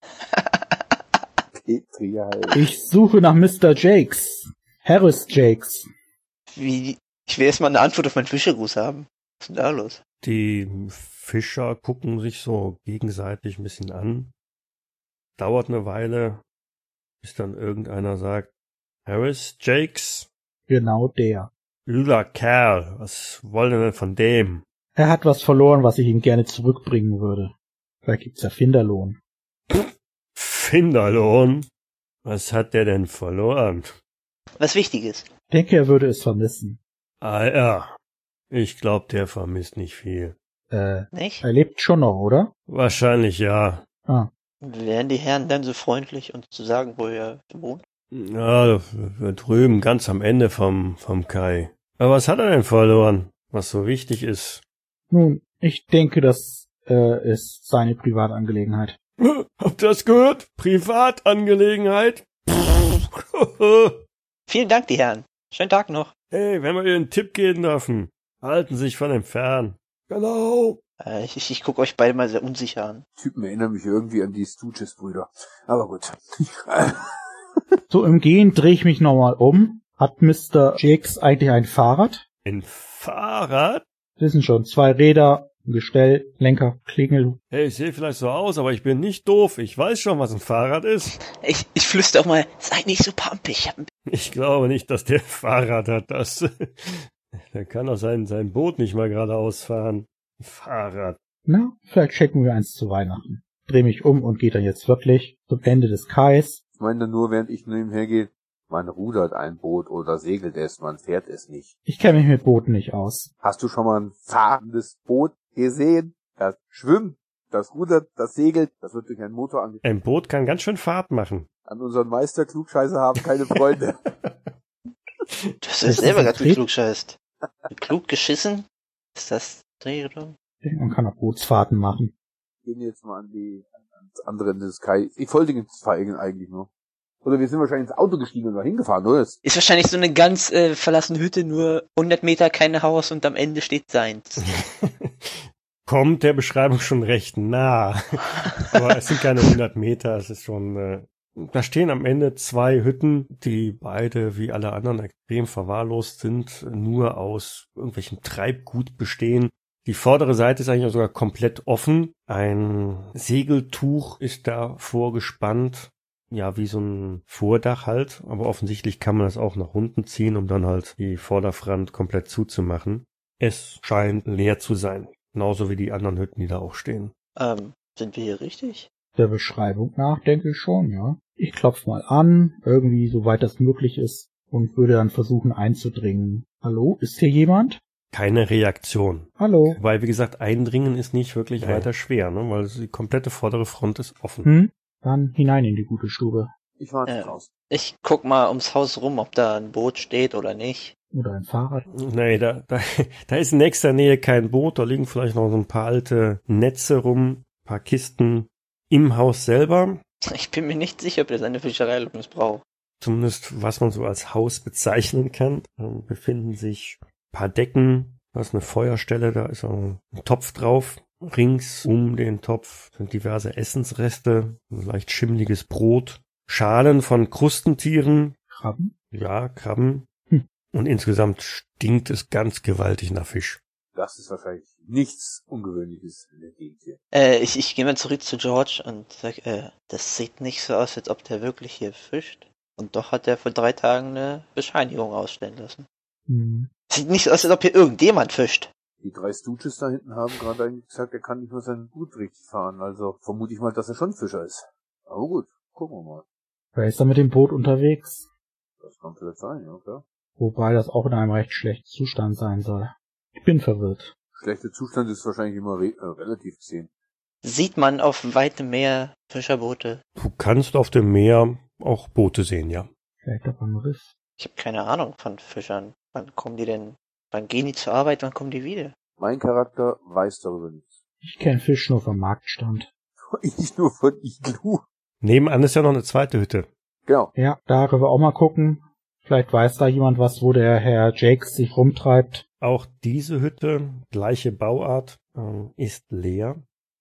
Petri halt. Ich suche nach Mister Jakes. Harris Jakes. Wie, ich will erstmal eine Antwort auf meinen Fischergruß haben. Was ist denn da los? Die Fischer gucken sich so gegenseitig ein bisschen an. Dauert eine Weile, bis dann irgendeiner sagt, Harris Jakes? Genau der. Übler Kerl, was wollen denn von dem? Er hat was verloren, was ich ihm gerne zurückbringen würde. Da gibt's ja Finderlohn. Finderlohn? Was hat der denn verloren? Was Wichtiges. Ich denke, er würde es vermissen. Ah ja, ich glaube, der vermisst nicht viel. Äh, Nicht? er lebt schon noch, oder? Wahrscheinlich ja. Ah, Wären die Herren dann so freundlich, uns zu sagen, wo er wohnt? Ja, drüben ganz am Ende vom, vom Kai. Aber was hat er denn verloren, was so wichtig ist? nun, ich denke, das äh, ist seine Privatangelegenheit. Habt ihr das gehört? Privatangelegenheit? Vielen Dank, die Herren. Schönen Tag noch. Hey, wenn wir ihr einen Tipp geben dürfen, halten Sie sich von dem fern. Genau. Äh, ich ich, ich gucke euch beide mal sehr unsicher an. Typen erinnern mich irgendwie an die Stooges-Brüder. Aber gut. So, im Gehen drehe ich mich nochmal um. Hat Mister Jakes eigentlich ein Fahrrad? Ein Fahrrad? Das sind schon zwei Räder, ein Gestell, Lenker, Klingel. Hey, ich sehe vielleicht so aus, aber ich bin nicht doof. Ich weiß schon, was ein Fahrrad ist. Ich, ich flüster auch mal, sei nicht so pampig. Ich hab ein Ich glaube nicht, dass der Fahrrad hat. Das, der kann doch sein, sein Boot nicht mal geradeaus fahren. Fahrrad. Na, vielleicht schenken wir eins zu Weihnachten. Dreh mich um und gehe dann jetzt wirklich zum Ende des Kais. Ich meine nur, während ich nebenher gehe, man rudert ein Boot oder segelt es, man fährt es nicht. Ich kenne mich mit Booten nicht aus. Hast du schon mal ein fahrendes Boot gesehen? Das schwimmt, das rudert, das segelt, das wird durch einen Motor angetrieben. Ein Boot kann ganz schön Fahrt machen. An unseren Meister Klugscheißer haben keine Freunde. Du hast Das ja ist selber ein ganz Trick. klug scheißt. Klug geschissen? Ist das Drehregelung? Man kann auch Bootsfahrten machen. Gehen jetzt mal an die ans andere Ende des Kai. Ich wollte jetzt fahren eigentlich nur. Oder wir sind wahrscheinlich ins Auto gestiegen und da hingefahren, oder? Ist wahrscheinlich so eine ganz äh, verlassene Hütte, nur hundert Meter kein Haus und am Ende steht seins. Kommt der Beschreibung schon recht nah. Aber es sind keine hundert Meter, es ist schon... Äh, da stehen am Ende zwei Hütten, die beide wie alle anderen extrem verwahrlost sind, nur aus irgendwelchem Treibgut bestehen. Die vordere Seite ist eigentlich sogar komplett offen. Ein Segeltuch ist da vorgespannt. Ja, wie so ein Vordach halt. Aber offensichtlich kann man das auch nach unten ziehen, um dann halt die Vorderfront komplett zuzumachen. Es scheint leer zu sein. Genauso wie die anderen Hütten, die da auch stehen. Ähm, sind wir hier richtig? Der Beschreibung nach denke ich schon, ja. Ich klopfe mal an, irgendwie soweit das möglich ist, und würde dann versuchen einzudringen. Hallo, ist hier jemand? Keine Reaktion. Hallo. Weil, wie gesagt, eindringen ist nicht wirklich Nein. weiter schwer, ne? Weil die komplette vordere Front ist offen. Hm? Dann hinein in die gute Stube. Ich war jetzt Ja. raus. Ich guck mal ums Haus rum, ob da ein Boot steht oder nicht. Oder ein Fahrrad. Nee, da, da, da ist in nächster Nähe kein Boot, da liegen vielleicht noch so ein paar alte Netze rum, ein paar Kisten im Haus selber. Ich bin mir nicht sicher, ob das eine Fischereilung braucht. Zumindest was man so als Haus bezeichnen kann. Da befinden sich ein paar Decken, da ist eine Feuerstelle, da ist auch ein Topf drauf. Rings um den Topf sind diverse Essensreste, ein leicht schimmliges Brot, Schalen von Krustentieren, Krabben? ja, Krabben. Hm. Und insgesamt stinkt es ganz gewaltig nach Fisch. Das ist wahrscheinlich nichts Ungewöhnliches in der Gegend hier. Äh, ich, ich gehe mal zurück zu George und sag, äh, das sieht nicht so aus, als ob der wirklich hier fischt. Und doch hat er vor drei Tagen eine Bescheinigung ausstellen lassen. Hm. Sieht nicht so aus, als ob hier irgendjemand fischt. Die drei Stooges da hinten haben gerade eigentlich gesagt, er kann nicht mehr sein Boot richtig fahren. Also vermute ich mal, dass er schon Fischer ist. Aber gut, gucken wir mal. Wer ist da mit dem Boot unterwegs? Das kann vielleicht sein, ja klar. Wobei das auch in einem recht schlechten Zustand sein soll. Ich bin verwirrt. Schlechter Zustand ist wahrscheinlich immer re äh, relativ gesehen. Sieht man auf weitem Meer Fischerboote? Du kannst auf dem Meer auch Boote sehen, ja. Vielleicht auch am Riff. Ich habe keine Ahnung von Fischern. Wann kommen die denn? Wann gehen die zur Arbeit? Wann kommen die wieder? Mein Charakter weiß darüber nichts. Ich kenne Fisch nur vom Marktstand. Ich nur von Iglu. Nebenan ist ja noch eine zweite Hütte. Genau. Ja, da können wir auch mal gucken. Vielleicht weiß da jemand was, wo der Herr Jakes sich rumtreibt. Auch diese Hütte, gleiche Bauart, ähm, ist leer.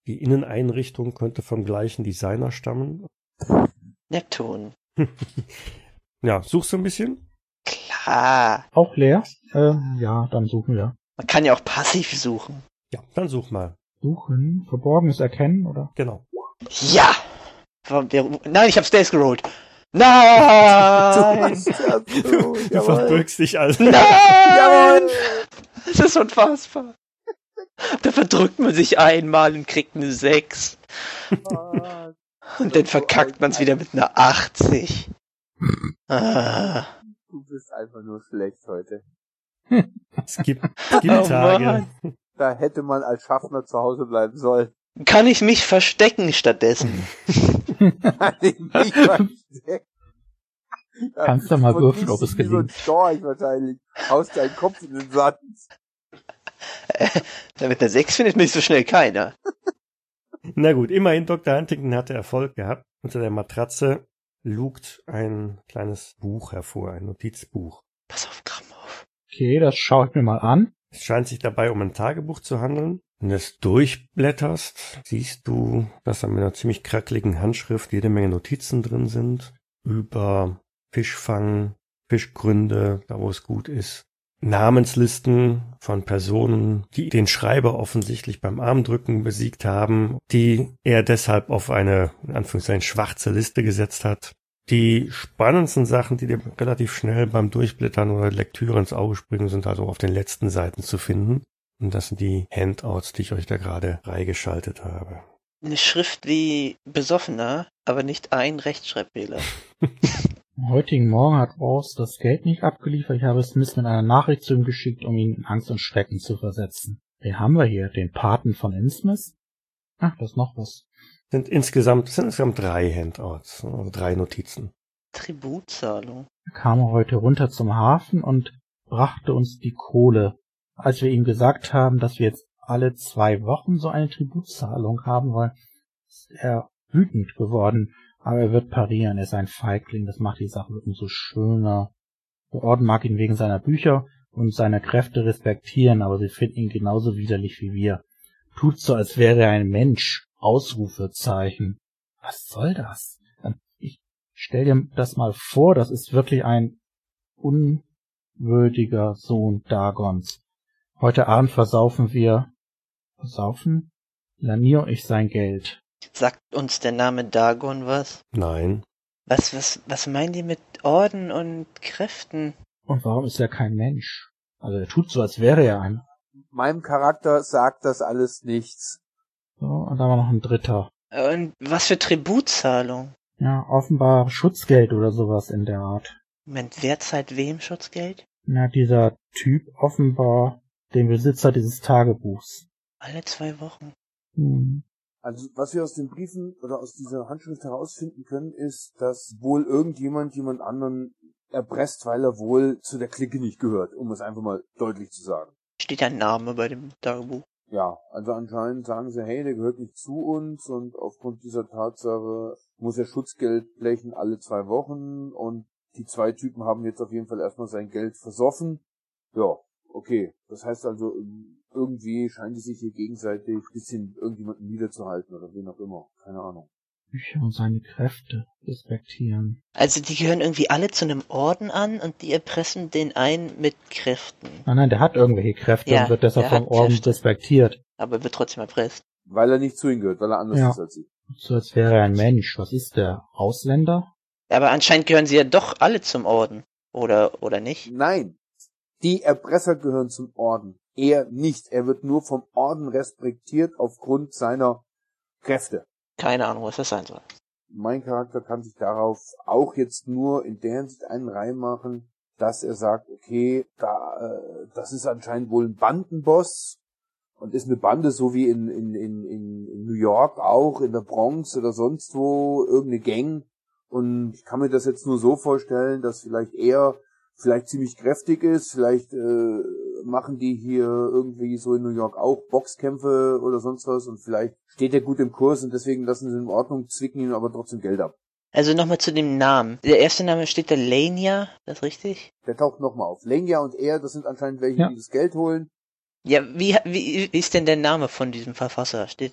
Die Inneneinrichtung könnte vom gleichen Designer stammen. Neptun. Ja, suchst du ein bisschen? Klar. Auch leer? Äh, ja, dann suchen wir. Man kann ja auch passiv suchen. Ja, dann such mal. Suchen? Verborgenes erkennen, oder? Genau. Ja! Nein, ich hab's Days gerollt. Nein! Du, du verbirgst dich also. Nein! Jawohl! Das ist unfassbar. Da verdrückt man sich einmal und kriegt eine sechs. Und dann verkackt man es wieder mit einer achtzig. Ah. Du bist einfach nur schlecht heute. Es gibt, es gibt Oh Tage. Mann. Da hätte man als Schaffner zu Hause bleiben sollen. Kann ich mich verstecken stattdessen? Kann ich nicht verstecken. Ja, Kannst du mal und würfeln, nicht ob es wie so ein gelingt. Storch wahrscheinlich. Haust deinen Kopf in den Sand. Ja, mit einer sechs findet mich so schnell keiner. Na gut, immerhin Doktor Huntington hatte Erfolg gehabt. Unter der Matratze lugt ein kleines Buch hervor, ein Notizbuch. Pass auf, Kram auf. Okay, das schaue ich mir mal an. Es scheint sich dabei um ein Tagebuch zu handeln. Wenn du es durchblätterst, siehst du, dass da mit einer ziemlich krackeligen Handschrift jede Menge Notizen drin sind. Über Fischfang, Fischgründe, da wo es gut ist. Namenslisten von Personen, die den Schreiber offensichtlich beim Armdrücken besiegt haben, die er deshalb auf eine, in Anführungszeichen, schwarze Liste gesetzt hat. Die spannendsten Sachen, die dir relativ schnell beim Durchblättern oder Lektüre ins Auge springen, sind also auf den letzten Seiten zu finden. Und das sind die Handouts, die ich euch da gerade freigeschaltet habe. Eine Schrift wie Besoffener, aber nicht ein Rechtschreibfehler. Am heutigen Morgen hat Ross das Geld nicht abgeliefert. Ich habe Smith mit einer Nachricht zu ihm geschickt, um ihn in Angst und Schrecken zu versetzen. Wen haben wir hier? Den Paten von Innsmouth? Ach, da ist noch was. Sind insgesamt, sind insgesamt drei Handouts, also drei Notizen. Tributzahlung. Er kam heute runter zum Hafen und brachte uns die Kohle. Als wir ihm gesagt haben, dass wir jetzt alle zwei Wochen so eine Tributzahlung haben wollen, ist er wütend geworden. Aber er wird parieren, er ist ein Feigling, das macht die Sache umso schöner. Der Orden mag ihn wegen seiner Bücher und seiner Kräfte respektieren, aber sie finden ihn genauso widerlich wie wir. Tut so, als wäre er ein Mensch. Ausrufezeichen. Was soll das? Ich stell dir das mal vor, das ist wirklich ein unwürdiger Sohn Dagons. Heute Abend versaufen wir, versaufen? Lanier und ich sein Geld. Sagt uns der Name Dagon was? Nein. Was, was, was meinen die mit Orden und Kräften? Und warum ist er kein Mensch? Also er tut so, als wäre er ein. Meinem Charakter sagt das alles nichts. So, und da war noch ein dritter. Und was für Tributzahlung? Ja, offenbar Schutzgeld oder sowas in der Art. Moment, wer zahlt wem Schutzgeld? Na, dieser Typ offenbar den Besitzer dieses Tagebuchs. Alle zwei Wochen. Hm. Also was wir aus den Briefen oder aus dieser Handschrift herausfinden können, ist, dass wohl irgendjemand jemand anderen erpresst, weil er wohl zu der Clique nicht gehört, um es einfach mal deutlich zu sagen. Steht ein Name bei dem Tagebuch? Ja, also anscheinend sagen sie, hey, der gehört nicht zu uns und aufgrund dieser Tatsache muss er Schutzgeld blechen alle zwei Wochen und die zwei Typen haben jetzt auf jeden Fall erstmal sein Geld versoffen. Ja, okay. Das heißt also, irgendwie scheinen die sich hier gegenseitig ein bisschen irgendjemanden niederzuhalten oder wen auch immer. Keine Ahnung. Bücher und seine Kräfte respektieren. Also die gehören irgendwie alle zu einem Orden an und die erpressen den einen mit Kräften. Nein, nein, der hat irgendwelche Kräfte Ja, und wird deshalb der vom hat Orden Kräfte. respektiert. Aber wird trotzdem erpresst. Weil er nicht zu ihnen gehört, weil er anders Ja. ist als sie. So als wäre er ein Mensch. Was ist der? Ausländer? Aber anscheinend gehören sie ja doch alle zum Orden. Oder, oder nicht? Nein, die Erpresser gehören zum Orden. Er nicht. Er wird nur vom Orden respektiert aufgrund seiner Kräfte. Keine Ahnung, was das sein soll. Mein Charakter kann sich darauf auch jetzt nur in der Hinsicht einen Reim machen, dass er sagt, okay, da, äh, das ist anscheinend wohl ein Bandenboss und ist eine Bande, so wie in, in, in, in, in New York auch, in der Bronx oder sonst wo, irgendeine Gang. Und ich kann mir das jetzt nur so vorstellen, dass vielleicht er vielleicht ziemlich kräftig ist, vielleicht äh, machen die hier irgendwie so in New York auch Boxkämpfe oder sonst was und vielleicht steht er gut im Kurs und deswegen lassen sie ihn in Ordnung, zwicken ihn aber trotzdem Geld ab. Also nochmal zu dem Namen. Der erste Name steht da Lania, das richtig? Der taucht nochmal auf. Lenya und er, das sind anscheinend welche, Ja. die das Geld holen. Ja, wie, wie, wie ist denn der Name von diesem Verfasser? Steht er da?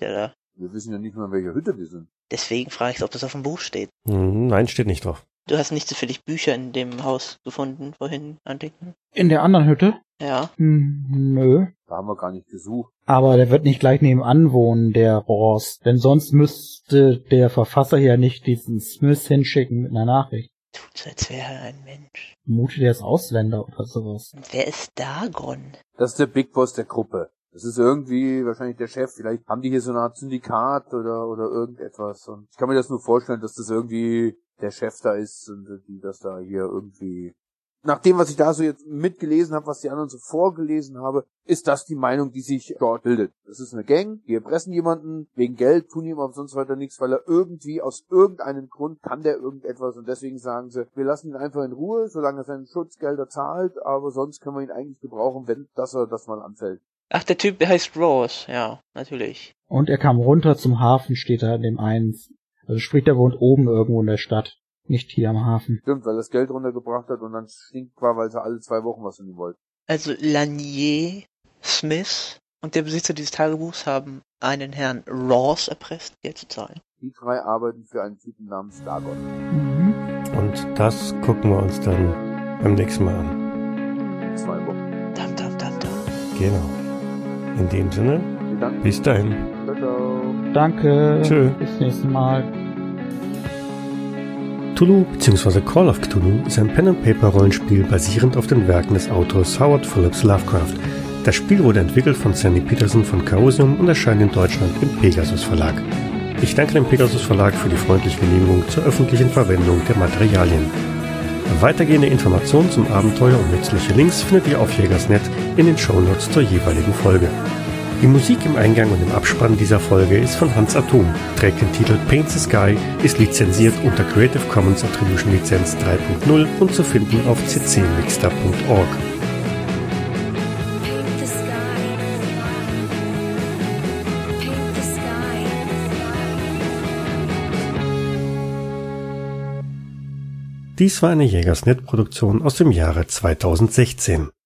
Wir wissen ja nicht mal, in welcher Hütte wir sind. Deswegen frage ich, ob das auf dem Buch steht. Hm, nein, steht nicht drauf. Du hast nicht zufällig Bücher in dem Haus gefunden, vorhin, Andenken? In der anderen Hütte? Ja. Hm, nö. Da haben wir gar nicht gesucht. Aber der wird nicht gleich nebenan wohnen, der Ross. Denn sonst müsste der Verfasser ja nicht diesen Smith hinschicken mit einer Nachricht. Tut so, als wäre er ein Mensch. Vermute, der ist Ausländer oder sowas. Und wer ist Dagon? Das ist der Big Boss der Gruppe. Das ist irgendwie wahrscheinlich der Chef. Vielleicht haben die hier so eine Art Syndikat oder oder irgendetwas. Und ich kann mir das nur vorstellen, dass das irgendwie der Chef da ist und die das da hier irgendwie... Nach dem, was ich da so jetzt mitgelesen habe, was die anderen so vorgelesen habe, ist das die Meinung, die sich dort bildet. Das ist eine Gang, die erpressen jemanden wegen Geld, tun ihm aber sonst weiter nichts, weil er irgendwie aus irgendeinem Grund kann der irgendetwas und deswegen sagen sie, wir lassen ihn einfach in Ruhe, solange er seine Schutzgelder zahlt, aber sonst können wir ihn eigentlich gebrauchen, wenn das er das mal anfällt. Ach, der Typ, der heißt Rose. Ja, natürlich. Und er kam runter zum Hafen, steht da in dem einen. Also sprich, der wohnt oben irgendwo in der Stadt. Nicht hier am Hafen. Stimmt, weil er das Geld runtergebracht hat und dann stinkt war, weil sie alle zwei Wochen was von ihm wollten. Also Lanier, Smith und der Besitzer dieses Tagebuchs haben einen Herrn Ross erpresst, Geld zu zahlen. Die drei arbeiten für einen Typen namens Dagon. Mhm. Und das gucken wir uns dann beim nächsten Mal an. Zwei Wochen. Dam, dam, dam, dam. Genau. In dem Sinne, Vielen Dank. bis dahin. Ciao, ciao. Danke. Tschö. Bis nächstes Mal. Cthulhu bzw. Call of Cthulhu ist ein Pen-and-Paper-Rollenspiel basierend auf den Werken des Autors Howard Phillips Lovecraft. Das Spiel wurde entwickelt von Sandy Peterson von Chaosium und erscheint in Deutschland im Pegasus Verlag. Ich danke dem Pegasus Verlag für die freundliche Genehmigung zur öffentlichen Verwendung der Materialien. Weitergehende Informationen zum Abenteuer und nützliche Links findet ihr auf Jägers Punkt net in den Shownotes zur jeweiligen Folge. Die Musik im Eingang und im Abspann dieser Folge ist von Hans Atom, trägt den Titel Paint the Sky, ist lizenziert unter Creative Commons Attribution Lizenz drei Punkt null und zu finden auf c c mixter punkt org. Dies war eine Jägers Punkt net Produktion aus dem Jahre zweitausendsechzehn.